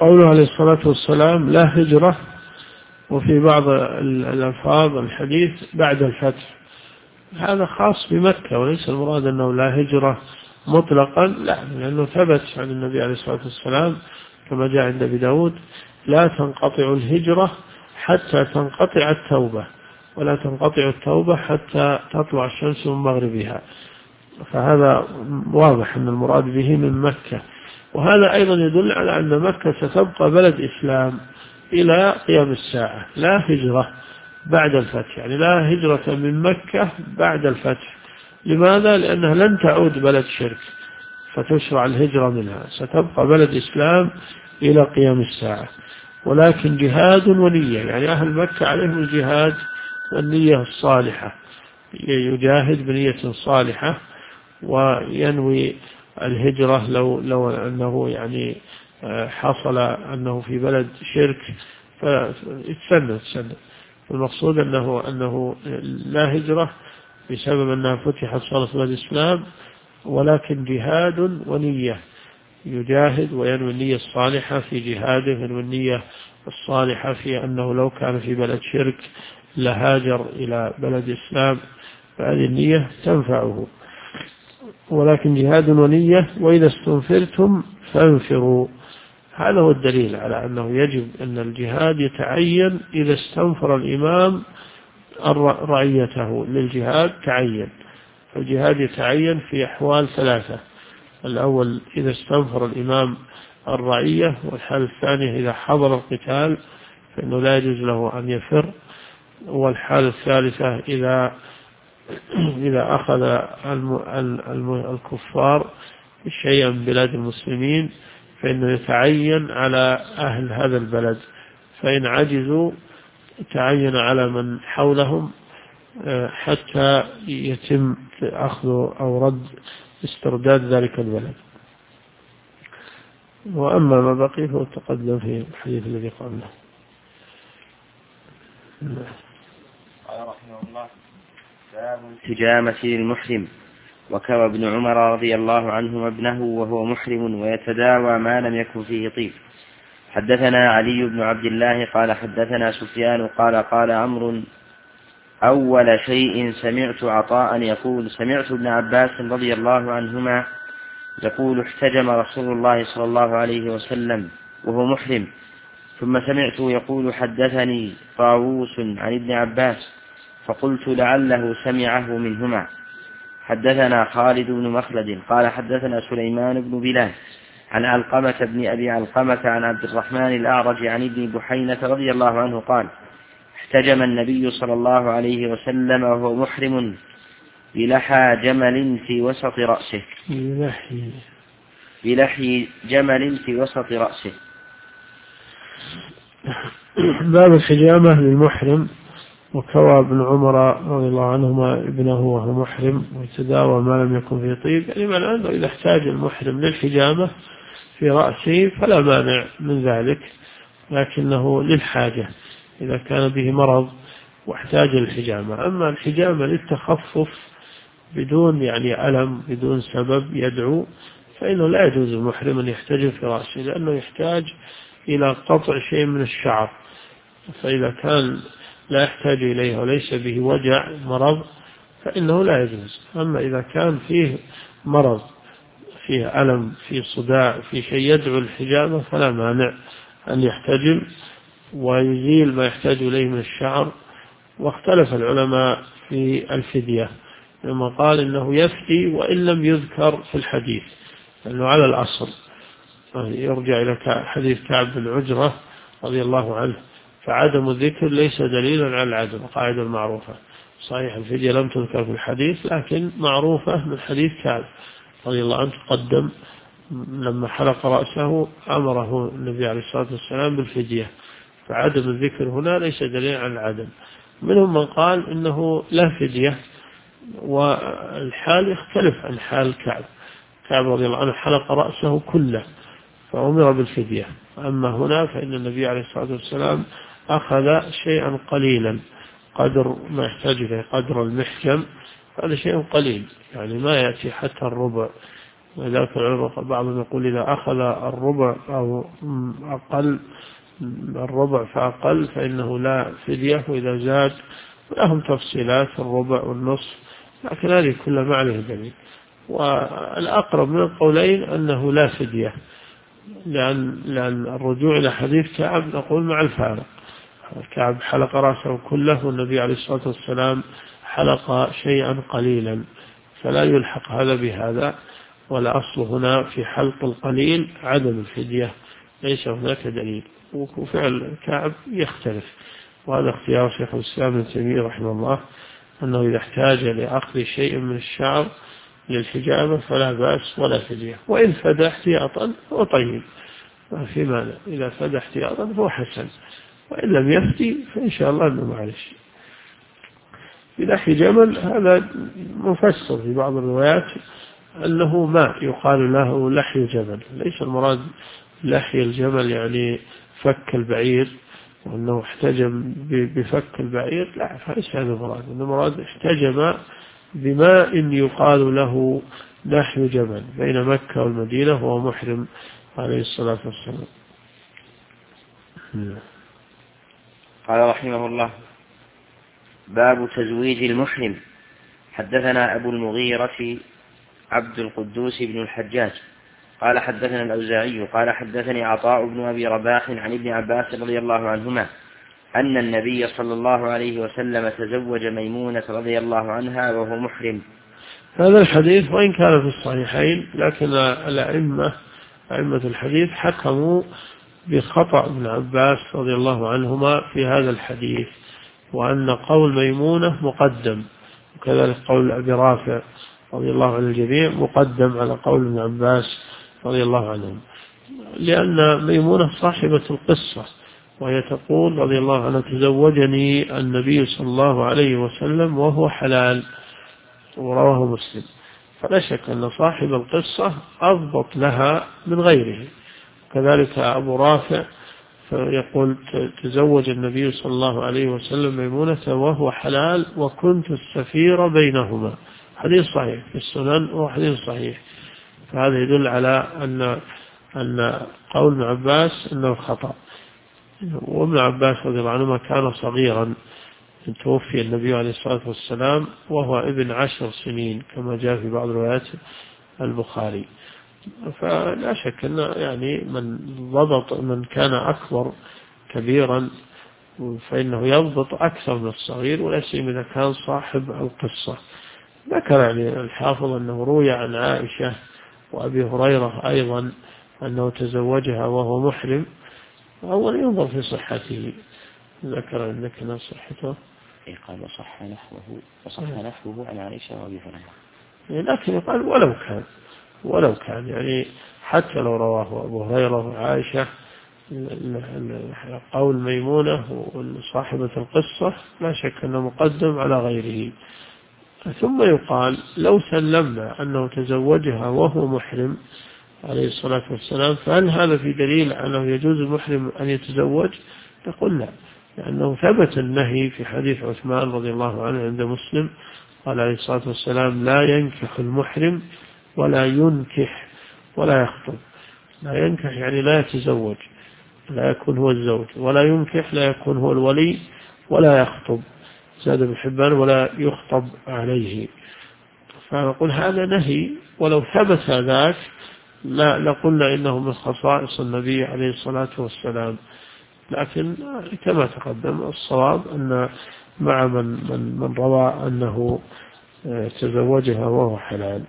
قوله عليه الصلاة والسلام لا هجرة، وفي بعض الألفاظ الحديث بعد الفتح، هذا خاص بمكة، وليس المراد أنه لا هجرة مطلقا، لا، لأنه ثبت عن النبي عليه الصلاة والسلام كما جاء عند أبي داود: لا تنقطع الهجرة حتى تنقطع التوبة، ولا تنقطع التوبة حتى تطلع الشمس من مغربها. فهذا واضح أن المراد به من مكة. وهذا أيضا يدل على أن مكة ستبقى بلد إسلام إلى قيام الساعة، لا هجرة بعد الفتح، يعني لا هجرة من مكة بعد الفتح. لماذا؟ لأنها لن تعود بلد شرك فتشرع الهجرة منها، ستبقى بلد إسلام إلى قيام الساعة. ولكن جهاد ونية، يعني أهل مكة عليهم الجهاد والنية الصالحة، يجاهد بنية صالحة وينوي الهجرة لو أنه يعني حصل أنه في بلد شرك فيتسنى. المقصود أنه لا هجرة بسبب أنها فتحت صارت بلد الإسلام، ولكن جهاد ونية، يجاهد وينوي النية الصالحة في جهاده، ينوي النية الصالحة في أنه لو كان في بلد شرك لهاجر إلى بلد إسلام، فهذه النية تنفعه. ولكن جهاد ونية. وإذا استنفرتم فانفروا، هذا هو الدليل على أنه يجب أن الجهاد يتعين إذا استنفر الإمام رعيته للجهاد تعين. الجهاد يتعين في أحوال ثلاثة: الأول إذا استنفر الإمام الرعية، والحالة الثانية إذا حضر القتال فإنه لا يجوز له أن يفر، والحالة الثالثة إذا أخذ الكفار شيئا من بلاد المسلمين فإنه يتعين على أهل هذا البلد، فإن عجزوا تعين على من حولهم حتى يتم أخذ أو رد استرداد ذلك البلد. وأما ما بقي فهو تقدم في الحديث الذي قبله. قال رحمه الله: باب التجامة للمحرم. وكوى ابن عمر رضي الله عنهما ابنه وهو محرم ويتداوى ما لم يكن فيه طيب. حدثنا علي بن عبد الله قال حدثنا سفيان قال عمرو: أول شيء سمعت عطاء يقول: سمعت ابن عباس رضي الله عنهما يقول: احتجم رسول الله صلى الله عليه وسلم وهو محرم. ثم سمعته يقول: حدثني طاووس عن ابن عباس، فقلت لعله سمعه منهما. حدثنا خالد بن مخلد قال حدثنا سليمان بن بلال عن علقمة بن أبي علقمة عن عبد الرحمن الأعرج عن ابن بحينة رضي الله عنه قال: احتجم النبي صلى الله عليه وسلم وهو محرم بلحى جمل في وسط رأسه. بلحي جمل في وسط رأسه. باب الحجامة للمحرم. وكوى ابن عمر رضي الله عنهما ابنه وهو محرم ويتداوى ما لم يكن فيه طيب، يعني معنى أنه إذا احتاج المحرم للحجامة في رأسه فلا مانع من ذلك، لكنه للحاجة إذا كان به مرض واحتاج للحجامة. أما الحجامة للتخفف بدون يعني ألم بدون سبب يدعو فإنه لا يجوز المحرم أن يحتجم في رأسه، لأنه يحتاج إلى قطع شيء من الشعر، فإذا كان لا يحتاج إليه وليس به وجع مرض فإنه لا يجوز. أما إذا كان فيه مرض، فيه ألم، فيه صداع، فيه شيء يدعو الحجامة فلا مانع أن يحتجم ويزيل ما يحتاج إليه من الشعر. واختلف العلماء في الفدية، لما قال إنه يفدي وإن لم يذكر في الحديث، لأنه على الأصل يرجع إلى حديث كعب بن عجرة رضي الله عنه، فعدم الذكر ليس دليلا على العدم، قاعدة معروفة. صحيح الفدية لم تذكر في الحديث لكن معروفة من حديث كعب رضي الله عنه، تقدم لما حلق رأسه أمره النبي عليه الصلاة والسلام بالفدية، فعدم الذكر هنا ليس دليلا على العدم. منهم من قال إنه لا فدية، والحال يختلف عن حال كعب رضي الله عنه حلق رأسه كله فأمر بالفدية. أما هنا فإن النبي عليه الصلاة والسلام أخذ شيئا قليلا قدر ما يحتاج إليه، قدر المحجم، هذا شيء قليل يعني ما يأتي حتى الربع ولذلك العلماء بعضهم يقول إذا أخذ الربع أو أقل الربع فأقل فإنه لا فدية، وإذا زاد لهم تفصيلات الربع والنصف، لكن هذه كلها ما عليه دليل. والأقرب من القولين أنه لا فدية، لأن الرجوع إلى حديث كعب نقول مع الفارق. كعب حلق رأسه كله والنبي عليه الصلاة والسلام حلق شيئا قليلا، فلا يلحق هذا بهذا. والأصل هنا في حلق القليل عدم الفدية، ليس هناك دليل. وفعل كعب يختلف، وهذا اختيار شيخ الإسلام ابن تيمية رحمه الله، أنه إذا احتاج لأخذ شيء من الشعر للحجامة فلا بأس ولا فدية، وإن فدى احتياطا هو طيب ما في مانع، إذا فدى احتياطا هو حسن، وإن لم يفتي فإن شاء الله أنه معلش. بلحي جمل هذا مفسر في بعض الروايات أنه ما يقال له لحي جمل، ليس المراد لحي الجمل يعني فك البعير وأنه احتجم بفك البعير، لا، فليس هذا المراد. المراد احتجم بماء يقال له لحي جمل بين مكة والمدينة وهو محرم عليه الصلاة والسلام. قال رحمه الله: باب تزويج المحرم. حدثنا أبو المغيرة عبد القدوس بن الحجاج قال حدثنا الأوزاعي قال حدثني عطاء بن أبي رباح عن ابن عباس رضي الله عنهما أن النبي صلى الله عليه وسلم تزوج ميمونة رضي الله عنها وهو محرم. هذا الحديث وإن كان في الصحيحين، لكن أئمة الحديث حكموا بخطأ ابن عباس رضي الله عنهما في هذا الحديث، وأن قول ميمونة مقدم، وكذلك قول أبي رافع رضي الله عن الجميع مقدم على قول ابن عباس رضي الله عنهم، لأن ميمونة صاحبة القصة، وهي تقول رضي الله عنها: تزوجني النبي صلى الله عليه وسلم وهو حلال، ورواه مسلم. فلا شك أن صاحب القصة أضبط لها من غيره. كذلك أبو رافع فيقول: تزوج النبي صلى الله عليه وسلم ميمونة وهو حلال وكنت السفير بينهما. حديث صحيح في السنن وحديث صحيح. فهذا يدل على أن قول ابن عباس أنه خطأ. وابن عباس رضي الله عنهما كان صغيرا، توفي النبي عليه الصلاة والسلام وهو ابن 10 سنين كما جاء في بعض روايات البخاري. فلا شك أن يعني من كان أكبر كبيرا فإنه يضبط أكثر من الصغير، ولا سيما إذا كان صاحب القصة. ذكر يعني الحافظ أنه روي عن عائشة وأبي هريرة أيضا أنه تزوجها وهو محرم. أولا ينظر في صحته، ذكر أنك صحته قال وصح نحوه عن عائشة وأبي هريرة، لكن يقال ولو كان يعني حتى لو رواه أبو هريرة وعائشة، قول ميمونة وصاحبة القصة لا شك أنه مقدم على غيره. ثم يقال: لو سلمنا أنه تزوجها وهو محرم عليه الصلاة والسلام، فهل هذا في دليل أنه يجوز المحرم أن يتزوج؟ نقول لا، لأنه ثبت النهي في حديث عثمان رضي الله عنه عند مسلم، قال عليه الصلاة والسلام: لا ينكح المحرم ولا ينكح ولا يخطب. لا ينكح يعني لا يتزوج، لا يكون هو الزوج، ولا ينكح لا يكون هو الولي، ولا يخطب، زاد ابن حبان ولا يخطب عليه. فنقول هذا نهي، ولو ثبت ذاك لا لقلنا إنه من خصائص النبي عليه الصلاة والسلام. لكن كما تقدم الصواب أن مع من روى أنه تزوجها وهو حلال.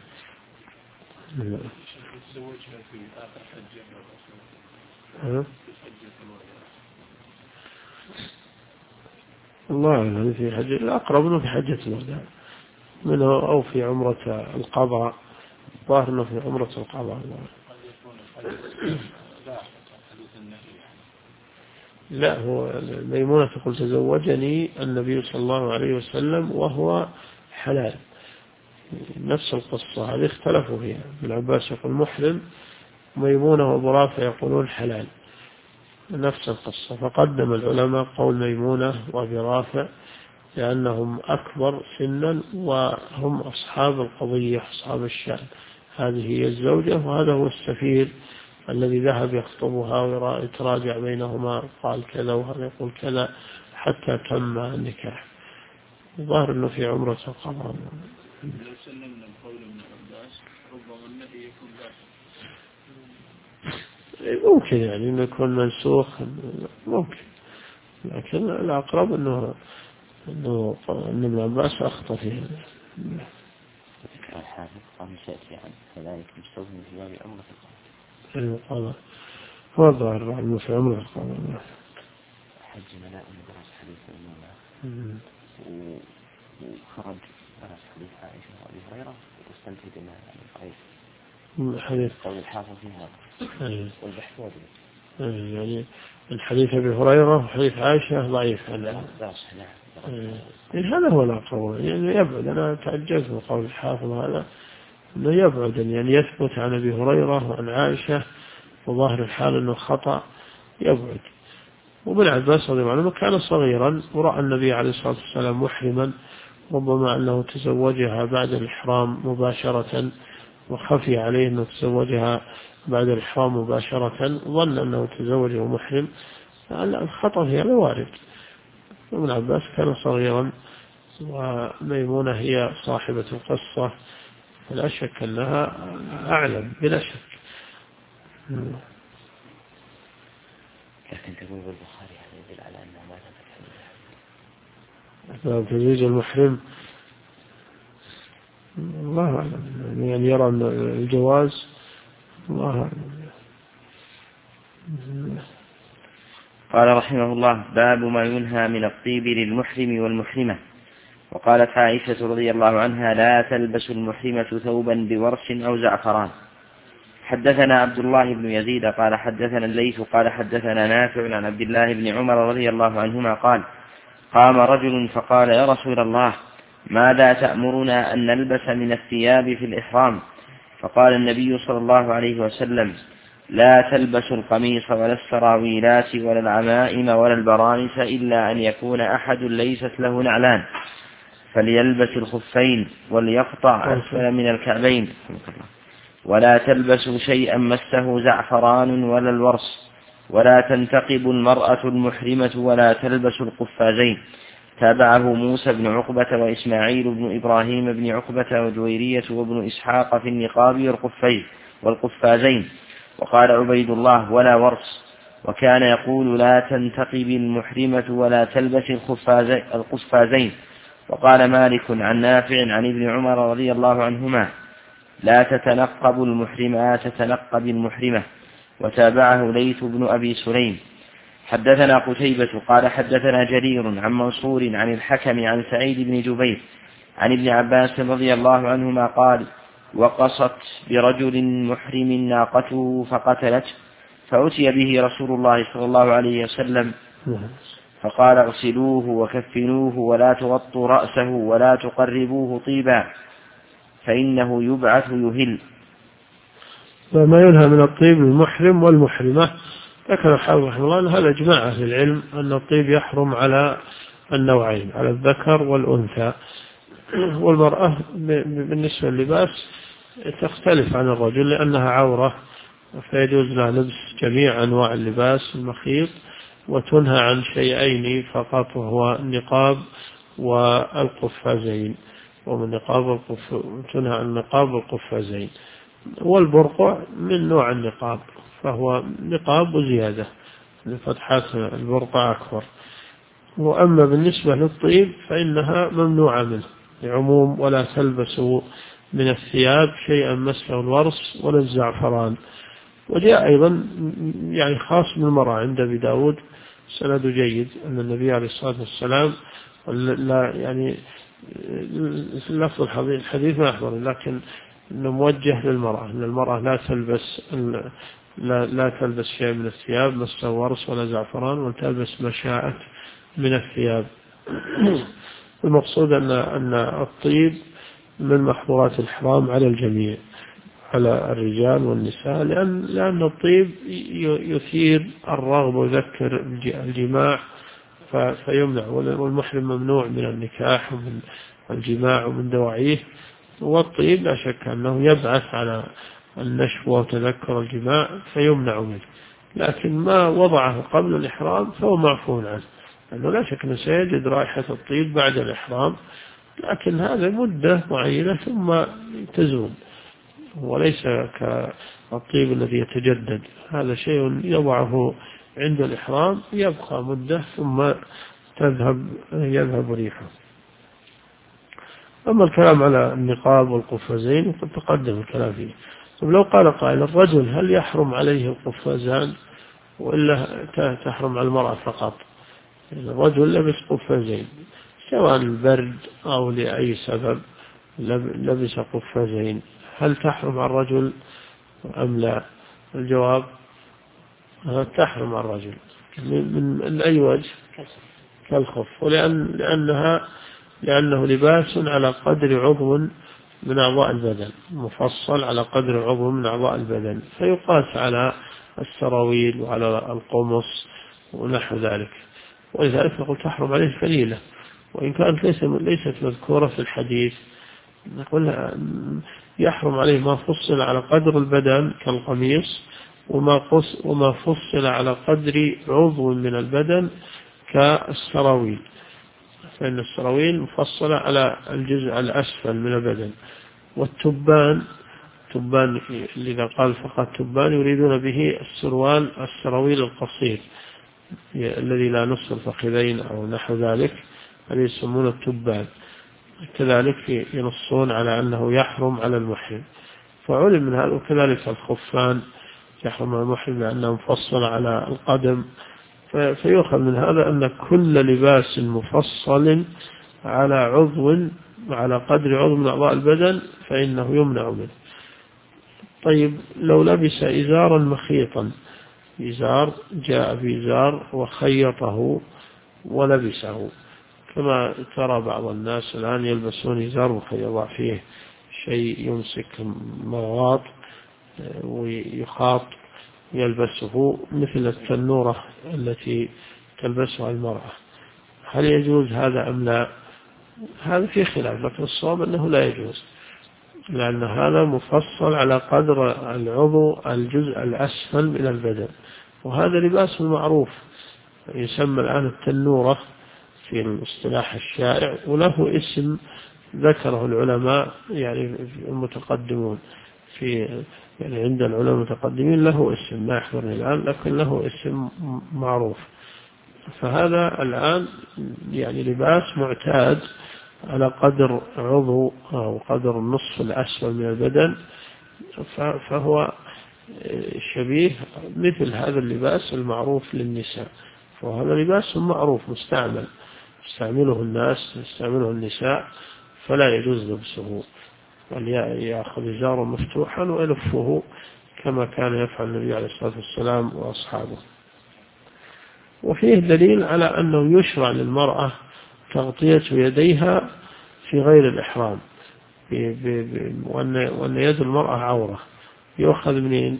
الله أعلم في حجة الأقرب منه في حجة الوداع منه أو في عمرة القضاء، ظاهر أنه في عمرة القضاء. لا، هو ميمونة تقول: تزوجني النبي صلى الله عليه وسلم وهو حلال، نفس القصة هذه اختلفوا فيها. ابن عباس يقول محرم، ميمونة وأبو رافع يقولون حلال، نفس القصة. فقدم العلماء قول ميمونة وأبي رافع لأنهم أكبر سنا وهم أصحاب القضية أصحاب الشأن. هذه هي الزوجة وهذا هو السفير الذي ذهب يخطبها ويتراجع بينهما، قال كذا وهذا يقول كذا حتى تم النكاح. الظاهر أنه في عمرة القضاء. لو سلمنا بقول ابن عباس ربما النبي يكون باشر، ممكن يعني أنه يكون منسوخ، ممكن، لكن الأقرب أنه ابن عباس أخطأ فيه. الحافظ قال سيأتي عن كذلك مستوى في باب عمرة القضاء. هو الظاهر أنه في عمرة القضاء. حج ملاء درس حديث المولى وخرج درس حديث عائشة وأبي هريرة واستنتج منها يعني حديث قول الحافظ في هذا والبحث واجب. يعني الحديث أبي هريرة وحديث عائشة ضعيف. هذا هو الأقرب، يعني يبعد. أنا تعجزت من قول الحافظ هذا أنه يبعد يعني يثبت عن أبي هريرة وعن عائشة وظاهر الحال أنه خطأ يبعد. وابن عباس رضي الله عنه كان صغيرا ورأى النبي عليه الصلاة والسلام محرما، ربما أنه تزوجها بعد الإحرام مباشرة وخفي عليه أنه تزوجها بعد الإحرام مباشرة، ظن أنه تزوجه محرم. الخطأ في هذا وارد. ابن عباس كان صغيرا وميمونة هي صاحبة القصة، فلا شك أنها أعلم بلا شك. لكن تقول بالبخاري هذا يدل على أنه ما تفتح تزويج المحرم، الله أعلم، يعني يرى أن الجواز، الله أعلم. قال رحمه الله: باب ما ينهى من الطيب للمحرم والمحرمة. وقالت عائشة رضي الله عنها: لا تلبس المحرمة ثوبا بورس أو زعفران. حدثنا عبد الله بن يزيد قال حدثنا الليث قال حدثنا نافع عن عبد الله بن عمر رضي الله عنهما قال: قام رجل فقال: يا رسول الله، ماذا تأمرنا أن نلبس من الثياب في الإحرام؟ فقال النبي صلى الله عليه وسلم: لا تلبسوا القميص ولا السراويلات ولا العمائم ولا البرانس إلا أن يكون أحد ليست له نعلان، فليلبس الخفين وليقطع أسفل من الكعبين، ولا تلبسوا شيئا مسه زعفران ولا الورس، ولا تنتقب المرأة المحرمة ولا تلبس القفازين. تابعه موسى بن عقبة وإسماعيل بن إبراهيم بن عقبة وجويرية وابن إسحاق في النقاب والقفازين. وقال عبيد الله: ولا ورس. وكان يقول: لا تنتقب المحرمة ولا تلبس القفازين. وقال مالك عن نافع عن ابن عمر رضي الله عنهما: لا تتنقب المحرمة تتنقب المحرمة. وتابعه ليث بن أبي سليم. حدثنا قتيبة قال حدثنا جرير عن منصور عن الحكم عن سعيد بن جبير عن ابن عباس رضي الله عنهما قال: وقصت برجل محرم ناقته فقتلته، فأتي به رسول الله صلى الله عليه وسلم فقال: اغسلوه وكفنوه ولا تغطوا رأسه ولا تقربوه طيبا فإنه يبعث يهل. وما ينهى من الطيب للمحرم والمحرمة، ذكر الحافظ رحمه الله أن هذا إجماع أهل العلم أن الطيب يحرم على النوعين، على الذكر والأنثى. والمرأة بالنسبة للباس تختلف عن الرجل لأنها عورة، فيجوز لها لبس جميع أنواع اللباس المخيط، وتنهى عن شيئين فقط، وهو النقاب والقفازين. ومن تنهى عن النقاب والقفازين. والبرقع من نوع النقاب، فهو نقاب وزيادة لفتحات البرقع أكبر. وأما بالنسبة للطيب فإنها ممنوعة منه لعموم: ولا تلبسوا من الثياب شيئا مسه الورس ولا الزعفران. وجاء أيضا يعني خاص بالمرأة عند أبي داود سند جيد أن النبي عليه الصلاة والسلام، لا يعني لفظ الحديث ما أحضر، لكن إنه موجه للمرأة، أن المرأة لا تلبس شيء من الثياب مسه ورس ولا زعفران، وتلبس ما شاءت من الثياب. المقصود أن الطيب من محظورات الإحرام على الجميع، على الرجال والنساء، لأن الطيب يثير الرغبة ويذكر الجماع فيمنع. والمحرم ممنوع من النكاح ومن الجماع ومن دواعيه، والطيب لا شك أنه يبعث على النشوة وتذكر الجماع فيمنع منه، لكن ما وضعه قبل الإحرام فهو معفو عنه، لأنه لا شك أنه سيجد رائحة الطيب بعد الإحرام، لكن هذا مدة معينة ثم تزول، وليس كالطيب الذي يتجدد، هذا شيء يضعه عند الإحرام يبقى مدة ثم يذهب ريحه. أما الكلام على النقاب والقفازين قد تقدم الكلام فيه. طب لو قال قائل الرجل هل يحرم عليه القفازان وإلا تحرم على المرأة فقط؟ يعني الرجل لبس قفازين سواء البرد أو لأي سبب لبس قفازين، هل تحرم على الرجل أم لا؟ الجواب تحرم على الرجل من أي وجه؟ كالخف، لأنه لباس على قدر عضو من أعضاء البدن، مفصل على قدر عضو من أعضاء البدن، فيقاس على السراويل وعلى القمص ونحو ذلك، ولذلك نقول تحرم عليه الفليلة، وإن كانت ليست مذكورة في الحديث نقول يحرم عليه ما فصل على قدر البدن كالقميص، وما فصل على قدر عضو من البدن كالسراويل، فإن السراويل مفصلة على الجزء الأسفل من البدن، والتبان إذا قال فقط تبان يريدون به السراويل القصير الذي لا نصف الفخذين أو نحو ذلك، الذي يسمونه التبان، كذلك ينصون على أنه يحرم على المحرم، فعلم من هذا. وكذلك الخفان يحرم على المحرم لأنه مفصل على القدم، فيؤخذ من هذا أن كل لباس مفصل على على قدر عضو من أعضاء البدن فإنه يمنع منه. طيب لو لبس إزارا مخيطا، إزار جاء بإزار وخيطه ولبسه، كما ترى بعض الناس الآن يلبسون إزار ويضع فيه شيء يمسك مغاط ويخاط يلبسه مثل التنورة التي تلبسها المرأة، هل يجوز هذا أم لا؟ هذا في خلاف، لكن الصواب أنه لا يجوز، لأن هذا مفصل على قدر العضو الجزء الأسفل من البدن، وهذا لباس معروف يسمى الآن التنورة في الاصطلاح الشائع، وله اسم ذكره العلماء يعني المتقدمون يعني عند العلماء المتقدمين له اسم ما يحضرني الآن، لكن له اسم معروف. فهذا الآن يعني لباس معتاد على قدر عضو أو قدر النصف الأسفل من البدن، فهو شبيه مثل هذا اللباس المعروف للنساء، فهذا لباس معروف يستعمله الناس يستعمله النساء، فلا يجوز لبسه، بل يأخذ إزاره مفتوحا ويلفه كما كان يفعل النبي عليه الصلاة والسلام وأصحابه. وفيه دليل على أنه يشرع للمرأة تغطية يديها في غير الإحرام، وأن يد المرأة عورة، يؤخذ منين؟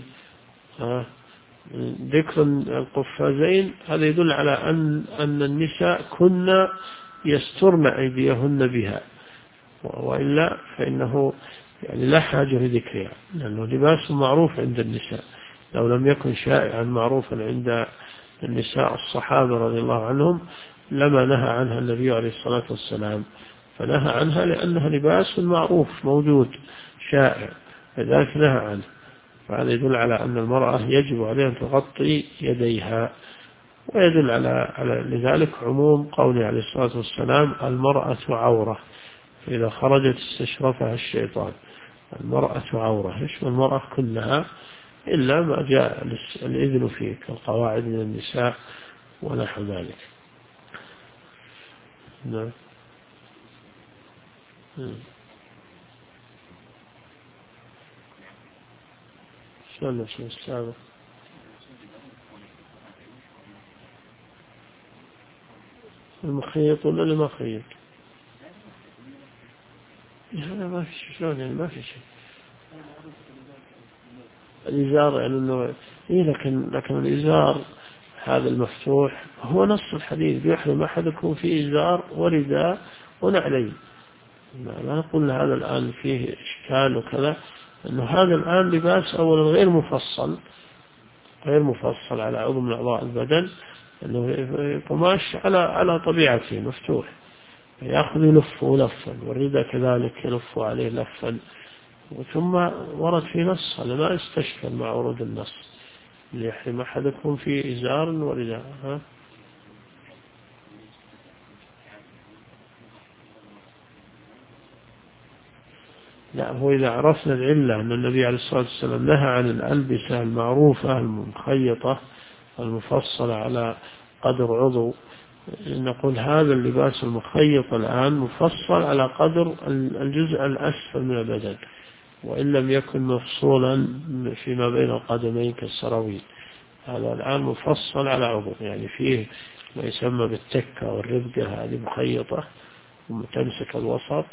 ذكر القفازين هذا يدل على أن النساء كن يسترن أيديهن بها، وإلا فإنه يعني لا حاجة لذكرها، لأنه لباس معروف عند النساء، لو لم يكن شائعا معروفا عند النساء الصحابة رضي الله عنهم لما نهى عنها النبي عليه الصلاة والسلام، فنهى عنها لأنها لباس معروف موجود شائع، لذلك نهى عنه. فهذا يدل على أن المرأة يجب عليها أن تغطي يديها، ويدل على لذلك عموم قوله عليه الصلاة والسلام المرأة عورة، فإذا خرجت استشرفها الشيطان، المرأة عورة يشمل المرأة كلها إلا ما جاء الإذن فيه كالقواعد من النساء ونحو ذلك. نعم. شلون السابق؟ المخيط ولا اللي ما خيط؟ هذا ما في شيء، شلون يعني ما في شيء. الإزار يعني إنه لكن الإزار هذا المفتوح هو نص الحديث بيحرم أحدكم في إزار ورداء ونعلين، لا نقول هذا الآن فيه إشكال وكذا، أنه هذا الآن لباس أولا غير مفصل على عضو من أعضاء البدن، أنه قماش على طبيعته مفتوح، يأخذ يلفه لفا، والرداء كذلك يلفه عليه لفا. ثم ورد في نص، هذا ما استشكل مع ورود النص، ليحرم أحدكم في إزار ورداء. لا، هو إذا عرفنا العلة أن النبي عليه الصلاة والسلام نهى عن الألبسة المعروفة المخيطة المفصلة على قدر عضو، نقول هذا اللباس المخيط الآن مفصل على قدر الجزء الأسفل من البدن، وإن لم يكن مفصولا فيما بين القدمين كالسراويل. هذا الآن مفصل على عضو، يعني فيه ما يسمى بالتكة والربقة، هذه مخيطة وتمسك الوسط،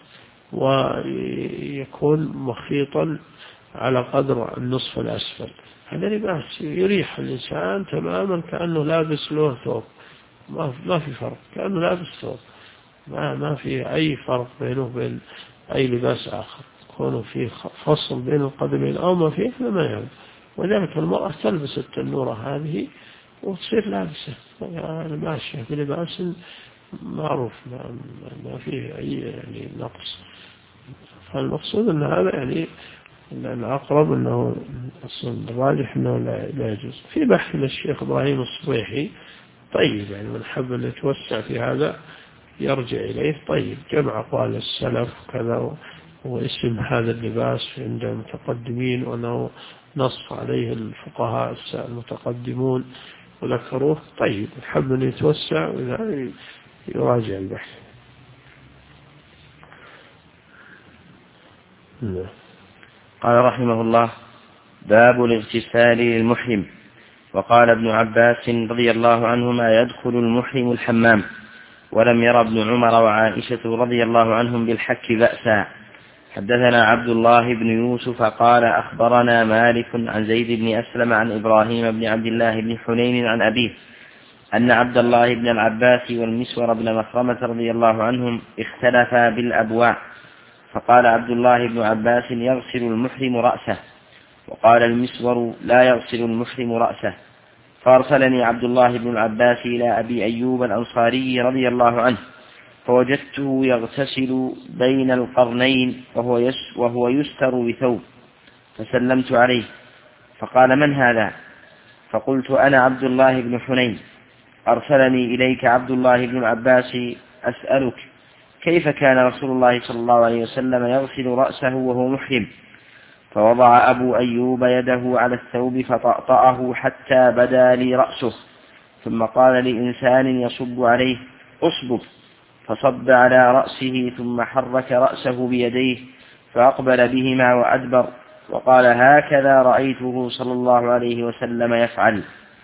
ويكون مخيطا على قدر النصف الأسفل. هذا لباس يريح الإنسان تماما، كأنه لابس له ثوب، ما في فرق، كأنه لابس ثوب، ما في أي فرق بينه وبين أي لباس آخر. يكون في فصل بين القدمين أو ما فيه ما يعني. وذلك المرأة تلبس التنورة هذه وتصير لابسة، يعني ماشية في لباس معروف، ما فيه أي يعني نقص. فالمقصود أن هذا يعني الأقرب أنه الراجح أنه لا يجوز. في بحث للشيخ إبراهيم الصبيحي طيب، يعني من حب أن يتوسع في هذا يرجع إليه، طيب جمع أقوال السلف كذا، واسم هذا اللباس عند المتقدمين، وأنه نص عليه الفقهاء المتقدمون وذكروه. طيب حب أن يتوسع وإذا يراجع البحث. قال رحمه الله: باب الاغتسال للمحرم. وقال ابن عباس رضي الله عنهما: يدخل المحرم الحمام. ولم ير ابن عمر وعائشة رضي الله عنهم بالحك بأسا. حدثنا عبد الله بن يوسف قال: أخبرنا مالك عن زيد بن أسلم عن إبراهيم بن عبد الله بن حنين عن أبيه أن عبد الله بن العباس والمسور بن مخرمة رضي الله عنهم اختلفا بالأبواء، فقال عبد الله بن عباس: يغسل المحرم رأسه، وقال المسور: لا يغسل المحرم رأسه. فأرسلني عبد الله بن العباس إلى أبي أيوب الأنصاري رضي الله عنه، فوجدته يغتسل بين القرنين وهو يستر بثوب، فسلمت عليه فقال: من هذا؟ فقلت: أنا عبد الله بن حنين، أرسلني إليك عبد الله بن العباس أسألك كيف كان رسول الله صلى الله عليه وسلم يغسل رأسه وهو محرم؟ فوضع أبو أيوب يده على الثوب فطأطأه حتى بدا لي رأسه، ثم قال لإنسان يصب عليه: أصبب، فصب على رأسه، ثم حرك رأسه بيديه فأقبل بهما وأدبر، وقال: هكذا رأيته صلى الله عليه وسلم يفعل.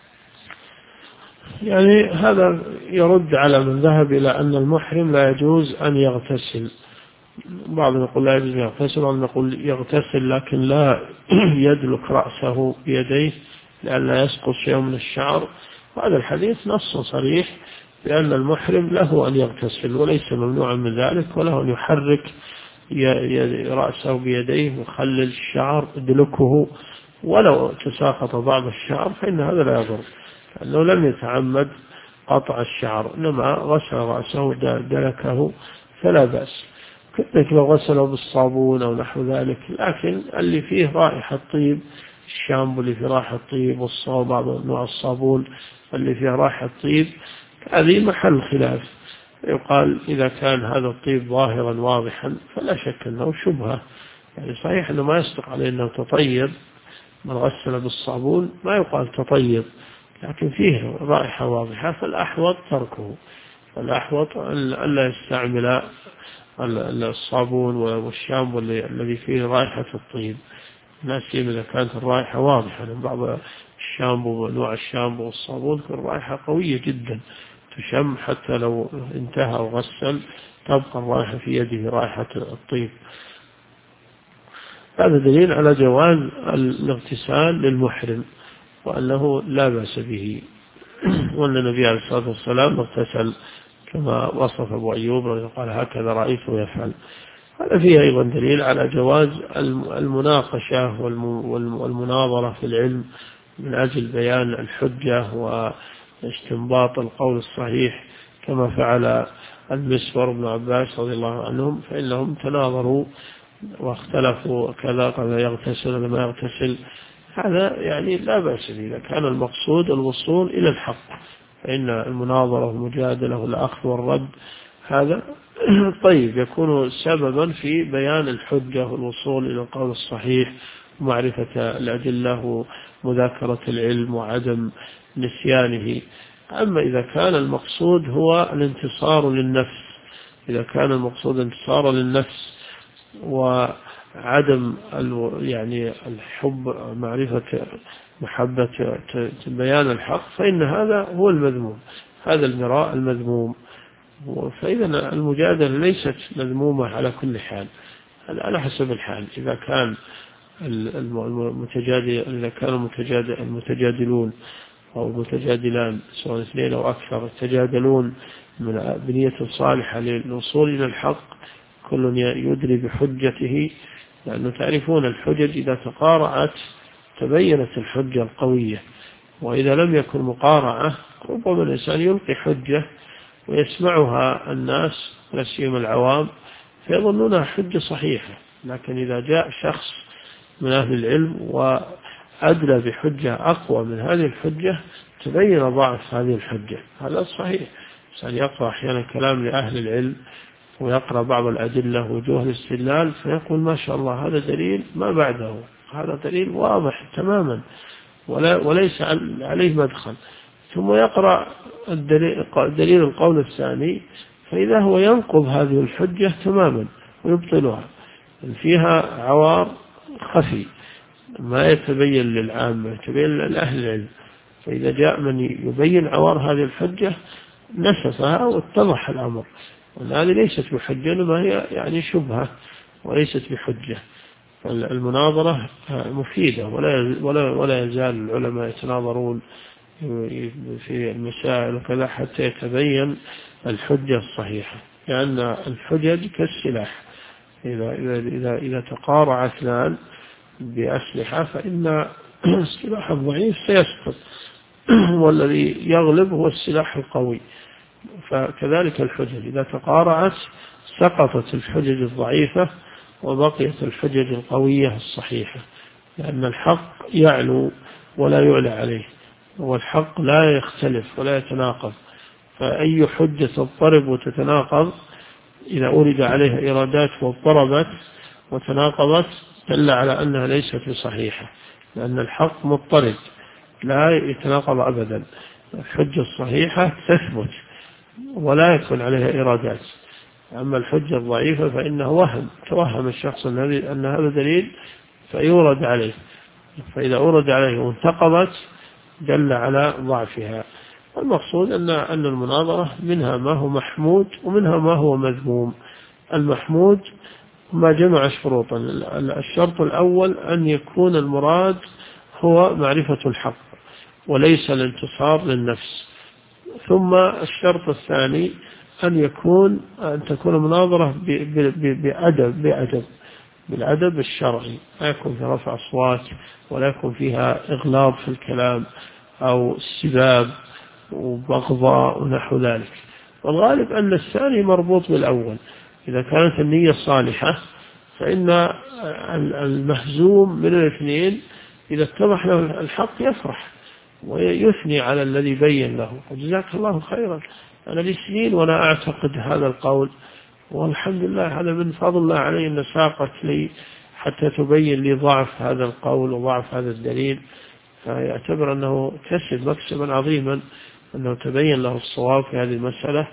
يعني هذا يرد على من ذهب إلى أن المحرم لا يجوز أن يغتسل. بعضهم يقول لا يجوز أن يغتسل، وبعضهم يقول يغتسل لكن لا يدلك رأسه بيديه لئلا يسقط شيء من الشعر. وهذا الحديث نص صريح بأن المحرم له أن يغتسل وليس ممنوعا من ذلك، وله أن يحرك رأسه بيديه ويخلل الشعر يدلكه، ولو تساقط بعض الشعر فإن هذا لا يضر، لأنه لم يتعمد قطع الشعر، إنما غسل رأسه دلكه فلا بأس. كذلك لو غسله بالصابون أو نحو ذلك، لكن اللي فيه رائحة طيب، الشامبو اللي فيه رائحة طيب، والصابون بعض نوع الصابون اللي فيه رائحة طيب، هذه محل خلاف. يقال إذا كان هذا الطيب ظاهرا واضحا فلا شك أنه شبهة، يعني صحيح أنه ما يصدق عليه أنه تطيب، من غسل بالصابون ما يقال تطيب، لكن فيه رائحة واضحة، فالأحوط تركه، فالأحوط ألا يستعمل الصابون والشامبو الذي فيه رائحة الطيب، لا سيما إذا كانت الرائحة واضحة. بعض الشامبو نوع الشامبو والصابون تكون رائحة قوية جدا تشم، حتى لو انتهى وغسل تبقى الرائحة في يده رائحة الطيب. هذا دليل على جواز الاغتسال للمحرم وأنه لا بأس به، وأن النبي عليه الصلاة والسلام اغتسل كما وصف أبو أيوب قال: هكذا رأيته يفعل. هذا فيه أيضا دليل على جواز المناقشة والمناظرة في العلم من أجل بيان الحجة واستنباط القول الصحيح، كما فعل المسور بن عباس رضي الله عنهم، فإنهم تناظروا واختلفوا كذا قد يغتسل ولا ما يغتسل. هذا يعني لا بأس به إذا كان المقصود الوصول إلى الحق، فإن المناظرة والمجادلة والأخذ والرد هذا طيب يكون سببا في بيان الحجة والوصول إلى القول الصحيح ومعرفة الأدلة ومذاكرة العلم وعدم نسيانه. أما إذا كان المقصود هو الانتصار للنفس، إذا كان المقصود انتصار للنفس وعدم يعني الحب محبة بيان الحق، فإن هذا هو المذموم، هذا المراء المذموم. فإذا المجادلة ليست مذمومة على كل حال، على حسب الحال. إذا كان المتجادلون أو المتجادلان سواء اثنين أو أكثر يتجادلون من بنية صالحة للوصول إلى الحق، كل يدري بحجته، لأنه تعرفون الحجج إذا تقارعت تبينت الحجة القوية، وإذا لم يكن مقارعة ربما الإنسان يلقي حجة ويسمعها الناس لا سيما العوام فيظنونها حجة صحيحة، لكن إذا جاء شخص من أهل العلم وأدلى بحجة أقوى من هذه الحجة تبين ضعف هذه الحجة. هذا صحيح، الإنسان يقرأ أحيانا كلام لأهل العلم ويقرأ بعض الأدلة وجوه الاستدلال فيقول ما شاء الله هذا دليل ما بعده، هذا دليل واضح تماما وليس عليه مدخل، ثم يقرأ دليل القول الثاني فإذا هو ينقض هذه الحجة تماما ويبطلها، فيها عوار خفي ما يتبين للعامة، يتبين لأهل العلم. فإذا جاء من يبين عوار هذه الحجة نسفها واتضح الأمر، وهذه ليست بحجة إنما هي يعني شبهة وليست بحجة. المناظرة مفيدة ولا يزال العلماء يتناظرون في المسائل وكذا حتى يتبين الحجة الصحيحة، لأن الحجج كالسلاح، إذا تقارع اثنان بأسلحة فإن السلاح الضعيف سيسقط والذي يغلب هو السلاح القوي. فكذلك الحجج إذا تقارعت سقطت الحجج الضعيفة وبقيت الحجج القوية الصحيحة، لأن الحق يعلو ولا يعلى عليه، والحق لا يختلف ولا يتناقض، فأي حجة تضطرب وتتناقض إذا أورد عليها إيرادات واضطربت وتناقضت دل على أنها ليست بصحيحة، لأن الحق مضطرب لا يتناقض أبدا. الحجة الصحيحة تثبت ولا يكون عليها إيرادات، أما الحجة الضعيفة فإنه توهم الشخص أن هذا دليل فيورد عليه، فإذا أورد عليه وانتقضت دل على ضعفها. المقصود أن المناظرة منها ما هو محمود ومنها ما هو مذموم. المحمود ما جمع شروطا، الشرط الأول أن يكون المراد هو معرفة الحق وليس الانتصار للنفس، ثم الشرط الثاني أن تكون المناظرة بالأدب الشرعي، لا يكون في رفع أصوات ولا يكون فيها إغلاظ في الكلام أو سباب وبغضاء ونحو ذلك. والغالب أن الثاني مربوط بالأول، إذا كانت النية صالحة فإن المهزوم من الاثنين إذا اتضح له الحق يفرح ويثني على الذي بين له جزاك الله خيرا، أنا لي سنين وأنا أعتقد هذا القول والحمد لله هذا من فضل الله علي أن ساقت لي حتى تبين لي ضعف هذا القول وضعف هذا الدليل، فيعتبر أنه كسب مكسبا عظيما أنه تبين له الصواب في هذه المسألة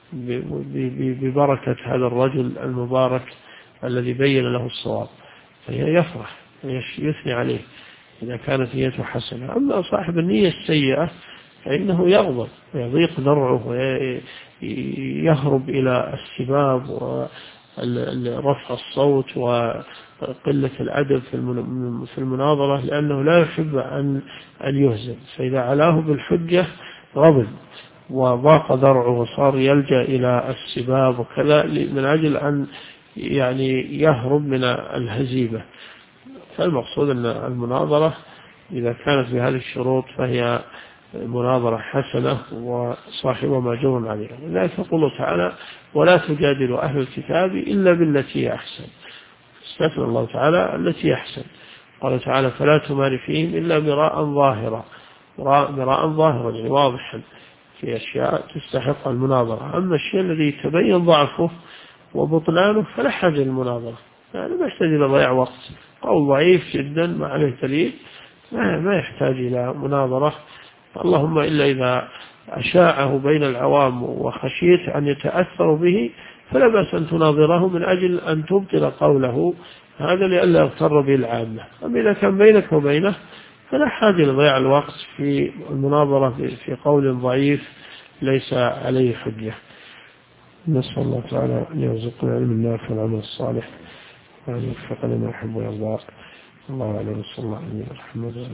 ببركة هذا الرجل المبارك الذي بين له الصواب، فيفرح يثني عليه إذا كانت نيته حسنة. أما صاحب النية السيئة فإنه يغضب ويضيق ذرعه ويهرب إلى السباب ورفع الصوت وقلة الأدب في المناظرة، لأنه لا يحب أن يهزم، فإذا علاه بالحجة غضب وضاق ذرعه وصار يلجأ إلى السباب وكذا من أجل أن يعني يهرب من الهزيمة. فالمقصود أن المناظرة إذا كانت بهذه الشروط فهي مناظرة حسنة وصاحبها مأجور عليها. لذلك يقول تعالى ولا تجادلوا أهل الكتاب إلا بالتي أحسن. استثنى الله تعالى التي أحسن. قال تعالى فلا تمار فيهم إلا مراء ظاهرا. مراء ظاهرا يعني واضحا في أشياء تستحق المناظرة. أما الشيء الذي تبين ضعفه وبطلانه فلا حاجة للمناظرة، يعني ما يحتاج إلى ضياع وقت. قول ضعيف جدا ما عليه دليل ما يحتاج إلى مناظرة، اللهم إلا إذا أشاعه بين العوام وخشيت أن يتأثروا به فلا بأس أن تناظره من أجل أن تبطل قوله هذا لئلا يغتر به العامة. أما إذا كان بينك وبينه فلا حاجة لضياع الوقت في المناظرة في قول ضعيف ليس عليه حجة. نسأل الله تعالى أن يرزقنا علم النافع والعمل الصالح وأن يوفقنا ما يحب ويرضى. الله أعلم صلى الله عليه وسلم.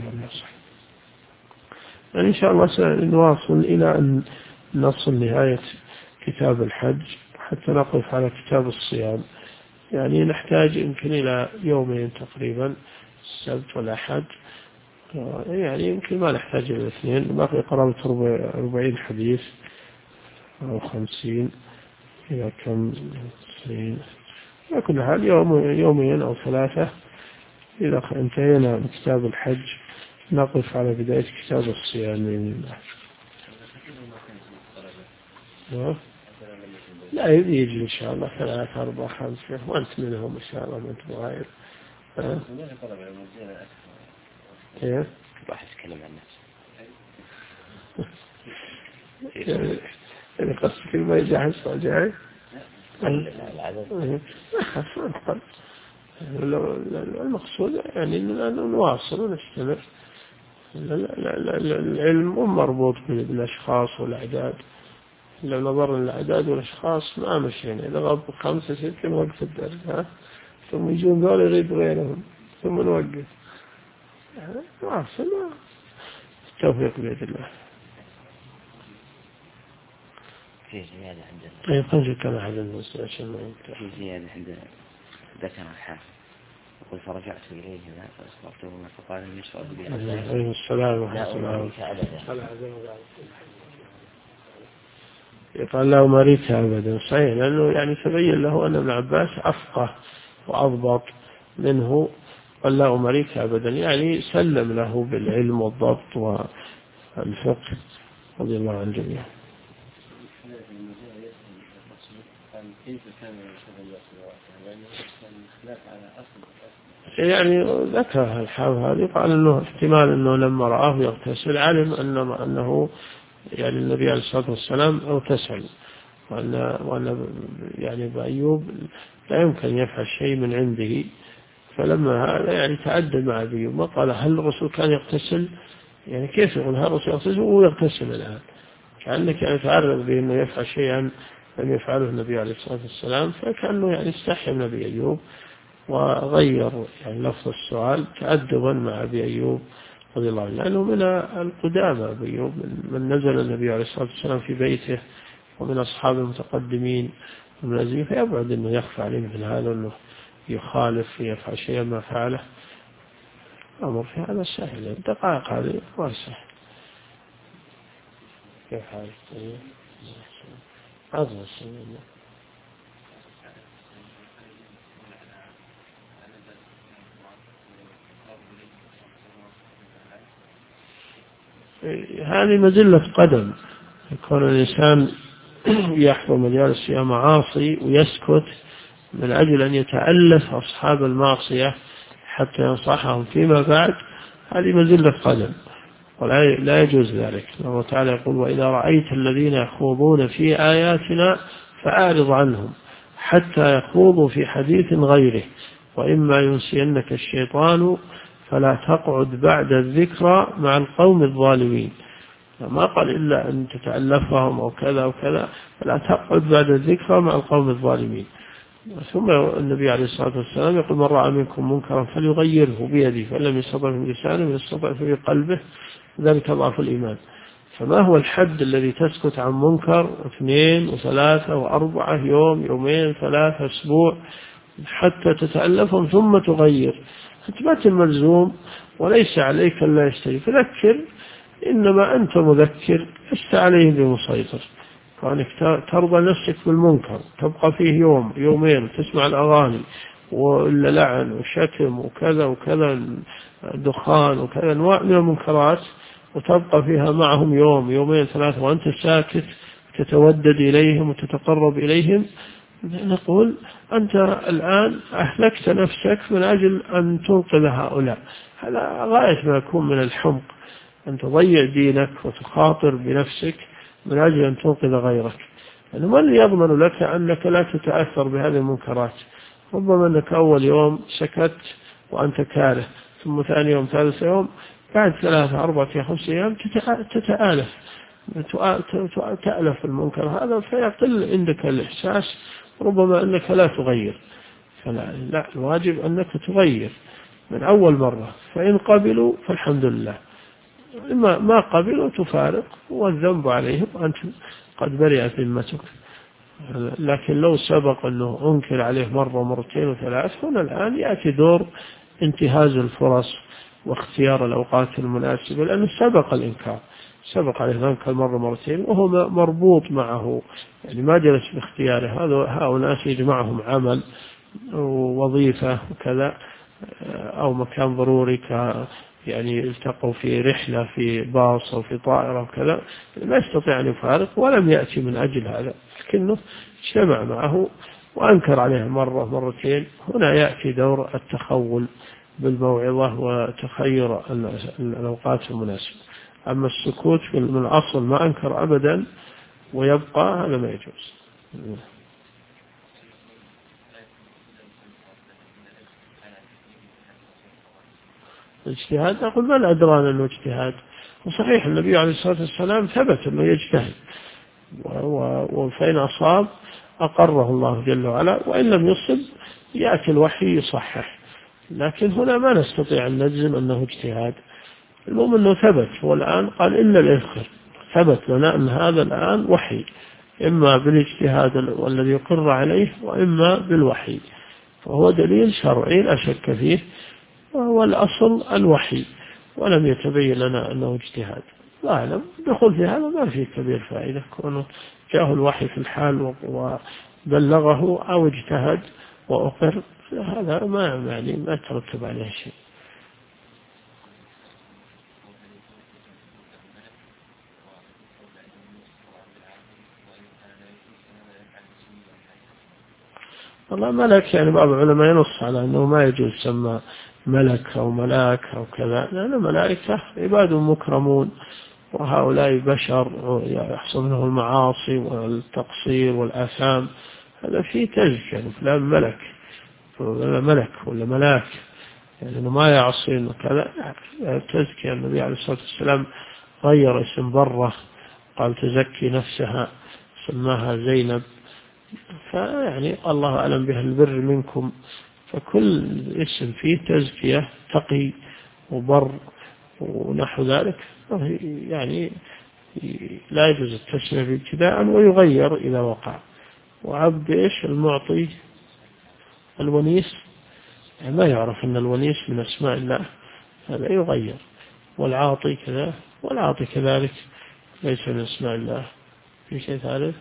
يعني إن شاء الله سنواصل إلى أن نصل نهاية كتاب الحج حتى نقف على كتاب الصيام. يعني نحتاج يمكن إلى يومين تقريبا، السبت والأحد، يعني يمكن ما نحتاج إلى الاثنين، باقي قرابة 40 حديث أو 50 إلى كم 90. على كل حال يومين أو 3 إذا انتهينا من كتاب الحج نقف على بداية كتاب الصيام بإذن الله. لا يجي إن شاء الله 3 4 5 وأنت منهم إن شاء الله ما أنت مغاير. إيه؟ راح يتكلم عن نفسه. يعني قصدك ما يجي حصة جاي؟ المقصود يعني أن نواصل ونستمر. العلم مو مربوط بالأشخاص والأعداد. لو نظرنا الأعداد والأشخاص ما مشينا، إذا غضوا 5 6 نوقف الدرس، ثم يجون ذول يريد غيرهم ثم نوقف. نواصل التوفيق بيد الله. في زيادة عندنا. أي قنجة كان أحد المسلمين عشان ما ينتهي. في زيادة عندنا ذكر الحافظ يقول فرجعت إليه فأصبرته فقال لي يشفع بي. عليه السلام ورحمة الله. يقال له مريت أبدا صحيح، لأنه يعني تبين له أن ابن عباس أفقه وأضبط منه. قال له مريت أبدا يعني سلم له بالعلم والضبط والفقه رضي الله عن الجميع. يعني ذكر الحافظ هذا قال أنه احتمال أنه لما رآه يغتسل علم أنه يعني النبي عليه الصلاة والسلام اغتسل، وأن يعني بأيوب لا يمكن يفعل شيء من عنده. فلما هذا يعني تعدد مع أيوب ما قال هل الرسول كان يغتسل، يعني كيف يقول هل الرسول يغتسل وهو يغتسل الآن، كأنك يعني تعرض بأنه يفعل شيئا لم يفعله النبي عليه الصلاة والسلام. فكأنه يعني استحي من أبي أيوب وغير يعني لفظ السؤال تأدبا مع أبي أيوب رضي الله عنه، لأنه من القدامى أبي أيوب من نزل النبي عليه الصلاة والسلام في بيته ومن أصحاب المتقدمين المنازلين، فيبعد أنه يخفى عليه مثل هذا أنه يخالف يفعل شيئا ما فعله. أمر في هذا سهل، دقائق هذه واسع. كيف حالك؟ عظم السنة. هذه مزلة قدم، يكون الإنسان يحضر مجالس فيها معاصي ويسكت من أجل أن يتألف أصحاب المعصية حتى ينصحهم فيما بعد، هذه مزلة قدم ولا يجوز ذلك. الله تعالى يقول وإذا رأيت الذين يخوضون في آياتنا فأعرض عنهم حتى يخوضوا في حديث غيره وإما ينسينك الشيطان فلا تقعد بعد الذكرى مع القوم الظالمين. ما قال إلا أن تتألفهم أو كذا وكذا، فلا تقعد بعد الذكرى مع القوم الظالمين. ثم النبي عليه الصلاة والسلام يقول من رأى منكم منكرا فليغيره بيده فإن لم يستطع بلسانه ويستطع في قلبه ذلك ضعف الإيمان. فما هو الحد الذي تسكت عن منكر 2 و3 و4 يوم 2 3 أسبوع حتى تتألفهم ثم تغير. أنت ملزوم وليس عليك ألا يستجيب، فذكر، إنما أنت مذكر، لست عليه بمسيطر. فأنك ترضى نفسك بالمنكر تبقى فيه يوم يومين تسمع الأغاني وإلا لعن وشتم وكذا وكذا دخان وكذا أنواع من المنكرات، وتبقى فيها معهم يوم يومين ثلاثة وأنت ساكت تتودد إليهم وتتقرب إليهم، نقول أنت الآن أهلكت نفسك من أجل أن تنقذ هؤلاء. هذا غاية ما يكون من الحمق، أن تضيع دينك وتخاطر بنفسك من أجل أن تنقذ غيرك. يعني من يضمن لك أنك لا تتأثر بهذه المنكرات؟ ربما أنك أول يوم سكت وأنت كاره، ثم ثاني يوم ثالث يوم، بعد 3 4 5 أيام تألف المنكر هذا، فيقل عندك الإحساس، ربما أنك لا تغير. لا، الواجب أنك تغير من أول مرة، فإن قبلوا فالحمد لله، إما ما قبلوا تفارق والذنب عليهم، أنت قد برئت ذمتك. لكن لو سبق أنه أنكر عليه مرة ومرتين وثلاث، هنا الآن يأتي دور انتهاز الفرص واختيار الأوقات المناسبة، لأنه سبق الإنكار، سبق عليه ذنك مرة مرتين وهو مربوط معه، يعني ما جلس باختياره. هؤلاء يجمعهم عمل ووظيفة وكذا أو مكان ضروري، يعني التقوا في رحلة في باص أو في طائرة وكذا، لا يستطيع أن يفارق ولم يأتي من أجل هذا، لكنه اجتمع معه وأنكر عليه مرة مرتين. هنا يأتي دور التخول بالموعظة وتخير الأوقات المناسبة. أما السكوت من الأصل ما أنكر أبدا ويبقى، هذا ما يجوز. الاجتهاد أقول ما أدرانا أنه اجتهاد، وصحيح النبي عليه الصلاة والسلام ثبت أنه يجتهد، وفإن أصاب أقره الله جل وعلا، وإن لم يصب يأتي الوحي يصحح. لكن هنا ما نستطيع أن نجزم أنه اجتهاد، المهم أنه ثبت. والآن قال إلا الإذخر، ثبت لنا أن هذا الآن وحي، إما بالاجتهاد والذي يقر عليه وإما بالوحي، فهو دليل شرعي لا شك فيه، وهو الأصل الوحي، ولم يتبين لنا أنه اجتهاد. لا أعلم، دخول في هذا ما فيه كبير فائدة، كونه جاءه الوحي في الحال وبلغه أو اجتهد وأقر، هذا ما ترتب عليه شيء. والله ملك، يعني بعض العلماء ينص على أنه ما يجوز يسمى ملك أو ملاك أو كذا، لأن الملائكة عباد مكرمون، وهؤلاء بشر يحصل منهم المعاصي والتقصير والآثام، هذا فيه تزكية. فلان ملك ولا ملك ولا ملاك، يعني أنه ما يعصين وكذا، تزكية. النبي عليه الصلاة والسلام غير اسم برة، قال تزكي نفسها، سماها زينب. فيعني الله أعلم بها البر منكم، فكل اسم فيه تزكية، تقي وبر ونحو ذلك، يعني لا يجوز التسمية ابتداء، ويغير إذا وقع. وعبد إيش المعطي الونيس، يعني ما يعرف أن الونيس من أسماء الله، هذا يغير. والعاطي كذا، والعاطي كذلك ليس من أسماء الله. في شيء ثالث؟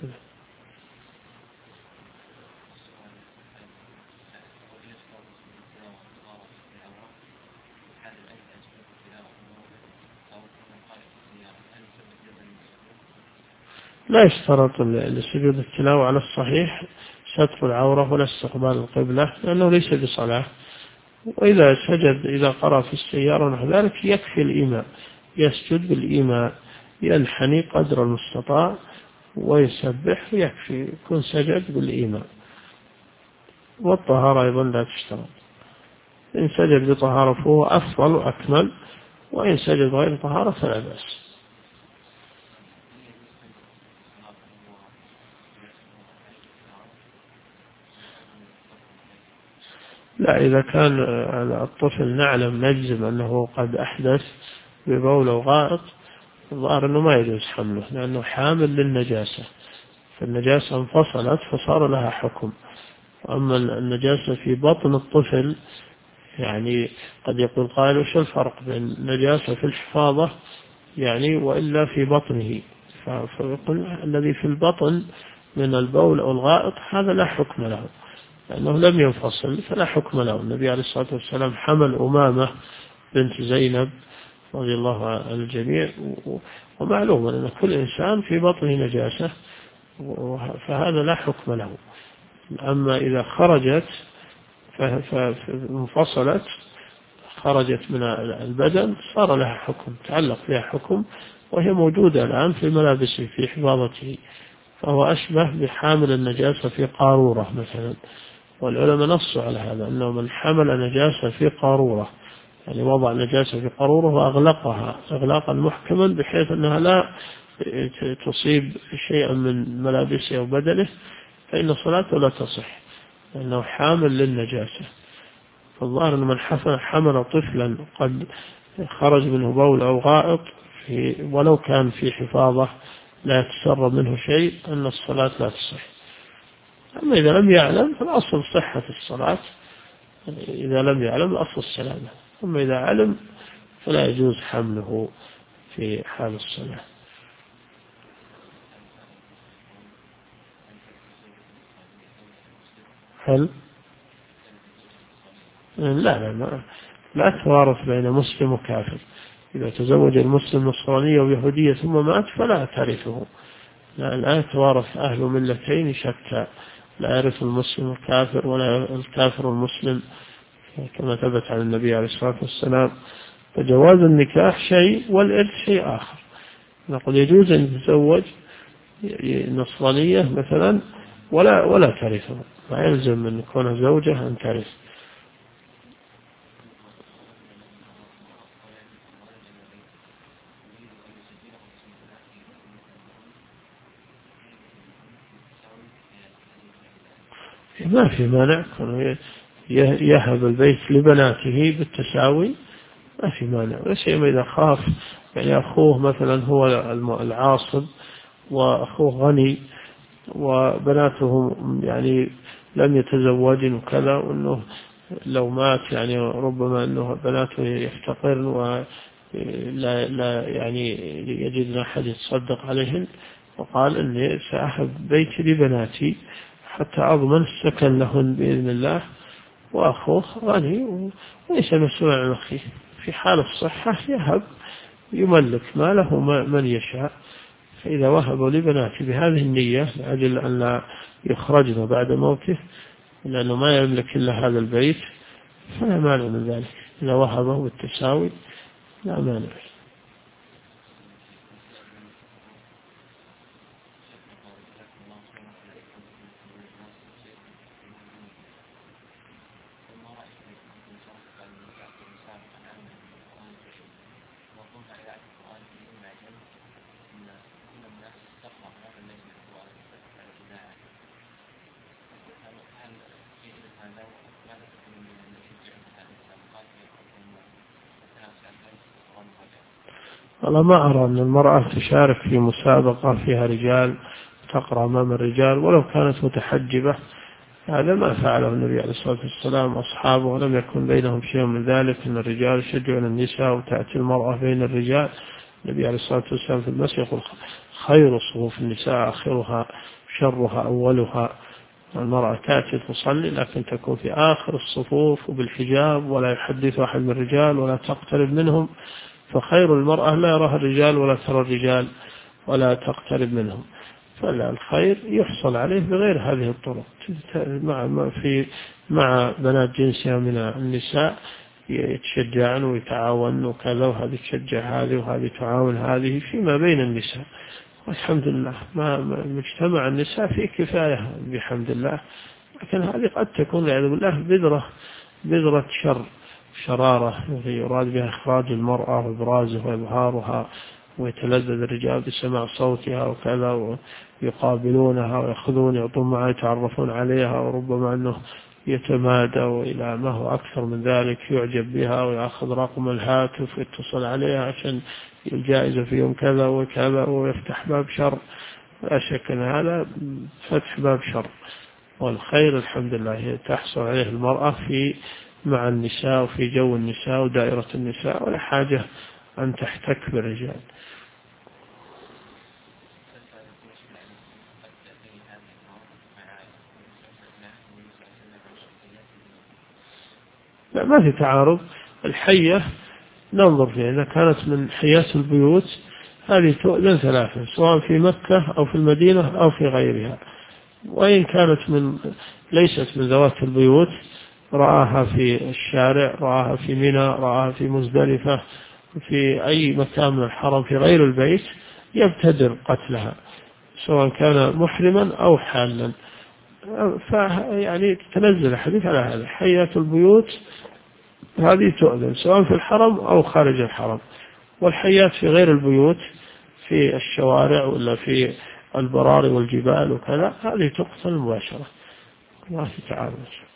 لا يشترط لسجود التلاوة على الصحيح ستر العورة ولا استقبال القبلة، لأنه ليس بصلاة. وإذا سجد، إذا قرأ في السيارة ونحو ذلك، يكفي الإيماء، يسجد بالإيماء، ينحني قدر المستطاع ويسبح، يكفي يكون سجد بالإيماء. والطهارة أيضا لا تشترط، إن سجد بطهارة فهو أفضل وأكمل، وإن سجد غير طهارة فلا بأس. لا، إذا كان الطفل نعلم نجزم أنه قد أحدث ببول أو غائط، الظاهر أنه ما يجوز حمله، لأنه حامل للنجاسة، فالنجاسة انفصلت فصار لها حكم. وأما النجاسة في بطن الطفل يعني قد يقول قائل وش الفرق بين النجاسة في الحفاظة يعني وإلا في بطنه؟ فيقول الذي في البطن من البول أو الغائط هذا لا حكم له لأنه لم ينفصل فلا حكم له. النبي عليه الصلاة والسلام حمل أمامة بنت زينب رضي الله عن الجميع، ومعلوم أن كل إنسان في بطنه نجاسة فهذا لا حكم له. أما إذا خرجت فانفصلت خرجت من البدن صار لها حكم، تعلق فيها حكم، وهي موجودة الآن في ملابسه في حفاظته، فهو أشبه بحامل النجاسة في قارورة مثلا. والعلماء نصوا على هذا أنه من حمل نجاسة في قارورة يعني وضع نجاسة في قارورة وأغلقها إغلاقا محكما بحيث أنها لا تصيب شيئا من ملابسه أو بدنه فإن صلاته لا تصح لأنه حامل للنجاسة. فالظاهر أن من حمل طفلا قد خرج منه بول أو غائط ولو كان في حفاظة لا يتسرب منه شيء أن الصلاة لا تصح. أما إذا لم يعلم فالأصل صحة الصلاة، إذا لم يعلم الأصل السلامة، أما إذا علم فلا يجوز حمله في حال الصلاة. هل لا توارث بين مسلم وكافر. إذا تزوج المسلم نصرانية ويهودية ثم مات فلا ترثه، لا يتوارث أهل ملتين شتى، لا يرث المسلم الكافر ولا الكافر المسلم كما ثبت عن النبي عليه الصلاة والسلام. فجواز النكاح شيء والإرث شيء آخر. نقول يجوز أن يتزوج نصرانية مثلا ولا ترثه، ما يلزم من كونها زوجة أن ترث. ما في مانع يهب البيت لبناته بالتساوي، ما في مانع، وسيما إذا خاف يعني أخوه مثلا هو العاصب وأخوه غني وبناته يعني لم يتزوجن وكذا، وأنه لو مات يعني ربما أنه بناته يفتقرن ولا يعني يجد أحد يتصدق عليهن، وقال إني سأهب بيتي لبناتي حتى أضمن السكن لهن بإذن الله، وأخوه غني وليس مسؤولا عن أخيه. في حال الصحة يهب يملك ماله من يشاء. فإذا وهبوا لبناته بهذه النية لأجل أن لا يخرجن بعد موته لأنه ما يملك إلا هذا البيت فلا مانع من ذلك. إذا وهبه بالتساوي لا مانع. أنا ما أرى أن المرأة تشارك في مسابقة فيها رجال تقرأ أمام الرجال ولو كانت متحجبة. هذا ما فعله النبي عليه الصلاة والسلام أصحابه، ولم يكن بينهم شيء من ذلك أن الرجال يشجعون النساء وتأتي المرأة بين الرجال. النبي عليه الصلاة والسلام في المسجد يقول خير صفوف النساء آخرها شرها أولها. المرأة تأتي تصلي لكن تكون في آخر الصفوف وبالحجاب ولا يحدث أحد من الرجال ولا تقترب منهم. فخير المرأة لا يراها الرجال ولا ترى الرجال ولا تقترب منهم. فالخير يحصل عليه بغير هذه الطرق، مع بنات جنسها من النساء يتشجعن ويتعاون وكذا، وهذه تشجع هذه وهذه تعاون هذه فيما بين النساء. والحمد لله ما مجتمع النساء في كفاية بحمد الله. لكن هذه قد تكون والعياذ بالله بذرة شرارة يراد بها إخراج المرأة وإبرازها وإظهارها، ويتلذذ الرجال بسماع صوتها وكذا، ويقابلونها ويأخذون يعطون معها يتعرفون عليها، وربما أنه يتمادى وإلى ما هو أكثر من ذلك، يعجب بها ويأخذ رقم الهاتف ويتصل عليها عشان الجائزة في يوم كذا وكذا، ويفتح باب شر. لا شك أن هذا فتح باب شر. والخير الحمد لله تحصل عليه المرأة مع النساء وفي جو النساء ودائرة النساء، ولا حاجة أن تحتك بالرجال. لا، ما في تعارض. الحية ننظر فيها، إذا كانت من حيات البيوت هذه تؤذن ثلاثة، سواء في مكة أو في المدينة أو في غيرها. وإن كانت ليست من ذوات البيوت، رآها في الشارع، رآها في منى، رآها في مزدلفة، في أي مكان من الحرم في غير البيت، يبتدر قتلها سواء كان محرما أو حالا. فيعني تنزل الحديث على هذا، حيات البيوت هذه تؤذن سواء في الحرم أو خارج الحرم. والحيات في غير البيوت في الشوارع ولا في البراري والجبال وكذا، هذه تقتل مباشرة، ما في تعارض.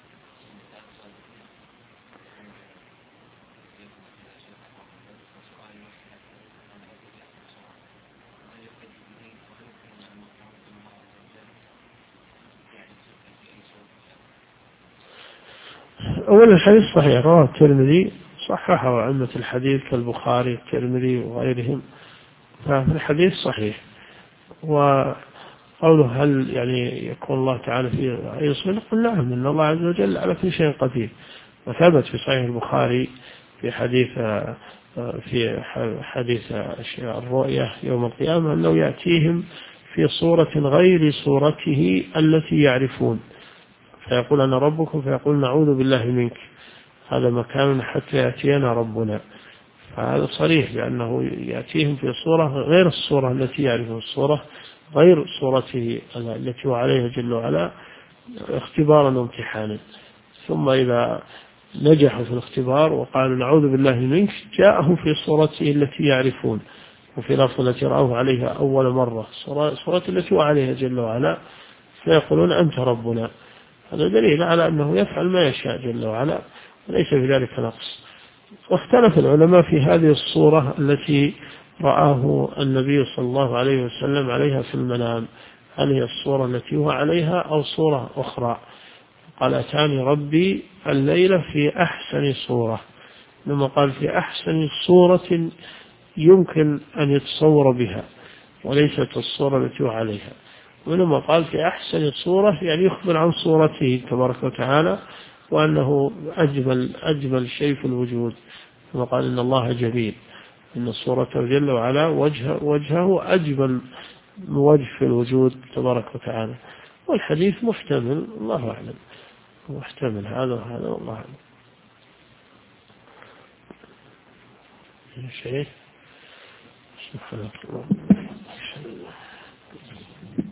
أولا الحديث صحيح، رواه الترمذي، صححه أئمة الحديث كالبخاري الترمذي وغيرهم، فالحديث صحيح. وقوله هل يعني يكون الله تعالى في أي صفة؟ نقول نعم، إن الله عز وجل على كل شيء قدير. وثبت في صحيح البخاري في حديث الرؤية يوم القيامة أنه يأتيهم في صورة غير صورته التي يعرفون، فيقول أنا ربكم، فيقول نعوذ بالله منك، هذا مكان حتى يأتينا ربنا. فهذا صريح بأنه يأتيهم في صورة غير الصورة التي يعرفون، الصورة غير صورته التي هو عليها جل وعلا، اختبارا وامتحانا. ثم إذا نجحوا في الاختبار وقالوا نعوذ بالله منك، جاءهم في صورته التي يعرفون، وفي لفظ التي رأوه عليها أول مرة، صورة التي هو عليها جل وعلا، فيقولون أنت ربنا. هذا دليل على أنه يفعل ما يشاء جل وعلا، وليس في ذلك نقص. واختلف العلماء في هذه الصورة التي رآه النبي صلى الله عليه وسلم عليها في المنام، هل هي الصورة التي هو عليها أو صورة أخرى؟ قال أتاني ربي الليلة في أحسن صورة، لما قال في أحسن صورة يمكن أن يتصور بها، وليست الصورة التي هو عليها. ولما قال في أحسن صورة يعني يخبر عن صورته تبارك وتعالى، وأنه أجمل شيء في الوجود، كما قال إن الله جميل، إن صورته جل وعلا وجهه أجمل وجه في الوجود تبارك وتعالى. والحديث محتمل، الله أعلم، محتمل هذا وهذا، والله أعلم. شيء سبحانك الله.